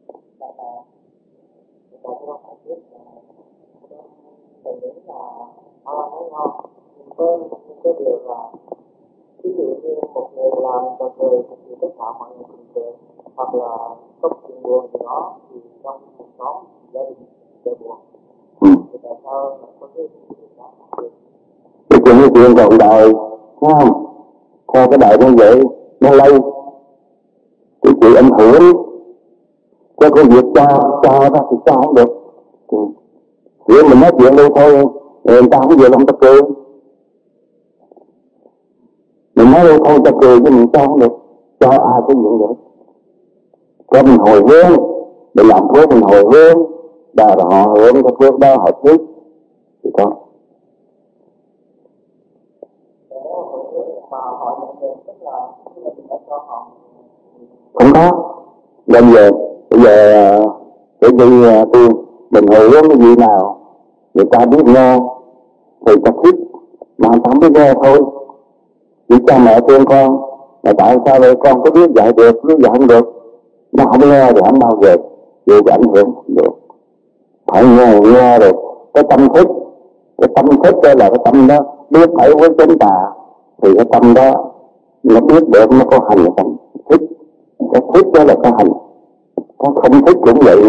Cái điều là ví dụ như một người làm cà phê thì tất cả mọi người cùng về, hoặc là có chuyện buồn gì đó thì trong cuộc sống gia đình đều buồn. Ừ. Thì tại sao có cái chuyện đó? Cái chuyện cái chuyện còn đời thấy không? Theo cái đời như vậy nó lâu cái chuyện ảnh hưởng cho cái việc cho cho ra thì cho không được. Ừ. Vì mình nói chuyện đâu thôi người ta không về lòng ta cười, mình nói đâu thôi ta cười chứ mình cho không được, cho ai cái chuyện được. Cho mình hồi hướng để làm phước, mình hồi hướng và họ hướng cái phước đó họ thích thì có. Không có, Nên giờ bây giờ để đi tu mình hiểu cái gì nào người ta biết nghe thì ta thích, mà không biết nghe thôi. Chỉ cha mẹ thương con mà tại sao vậy con có biết dạy được, biết dạy không được, nó không nghe thì không bao giờ chịu ảnh hưởng được. Phải nghe nghe được cái tâm thức, cái tâm thức đó là cái tâm đó biết phải với chúng ta thì cái tâm đó nó biết được, nó có hành cái tâm thích. Cái thích đó là cái hành, cái không thích cũng vậy.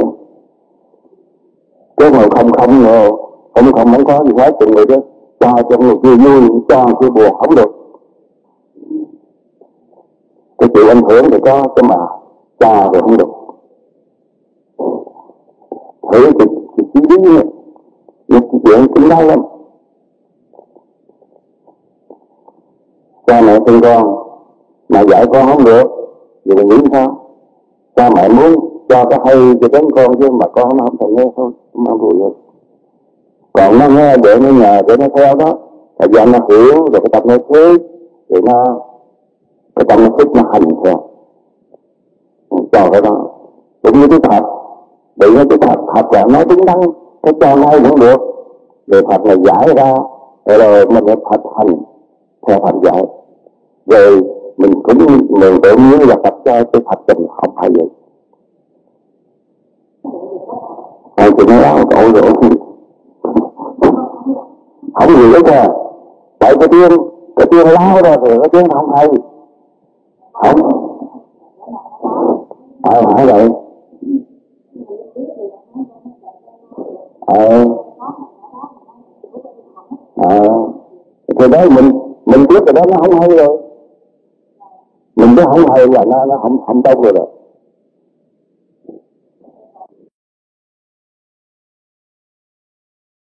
Chứ mà không không nữa, không không không có gì hết chuyện người đó cho cho người kia vui, cho người kia buồn không được. Cái chịu ảnh hưởng thì có, chứ mà cho thì không được. Thử thì thì chỉ biết như một chuyện cũng đau lắm. Cha mẹ thương con mà dạy con không được thì mình nghĩ sao? Cha mẹ muốn cho cái hay cho đến con chứ mà con nó không thể nghe thôi, không ăn thù được. Còn nó nghe để nó nhờ để nó theo đó, thời gian nó hiểu rồi cái tâm nó thích thì nó cái tâm nó thích nó hành theo. Cho cái đó cũng như cái thật, bị nó cái thật thật là nói đúng đắn, cái cho ngay cũng được. Rồi thật là giải ra, rồi mình phải thật hành theo thật giải. Rồi mình cũng mừng tự nhiên là tập cho cái thật tình không phải vậy. Ai cũng nói cậu rồi không gì hết kìa. Tại cái tiếng cái tiếng lao ra thì cái tiếng không hay. Không ai hỏi vậy. Ờ ờ thì đó mình mình biết rồi đó, nó không hay rồi. Mình biết không hay là nó nó không không tốt rồi.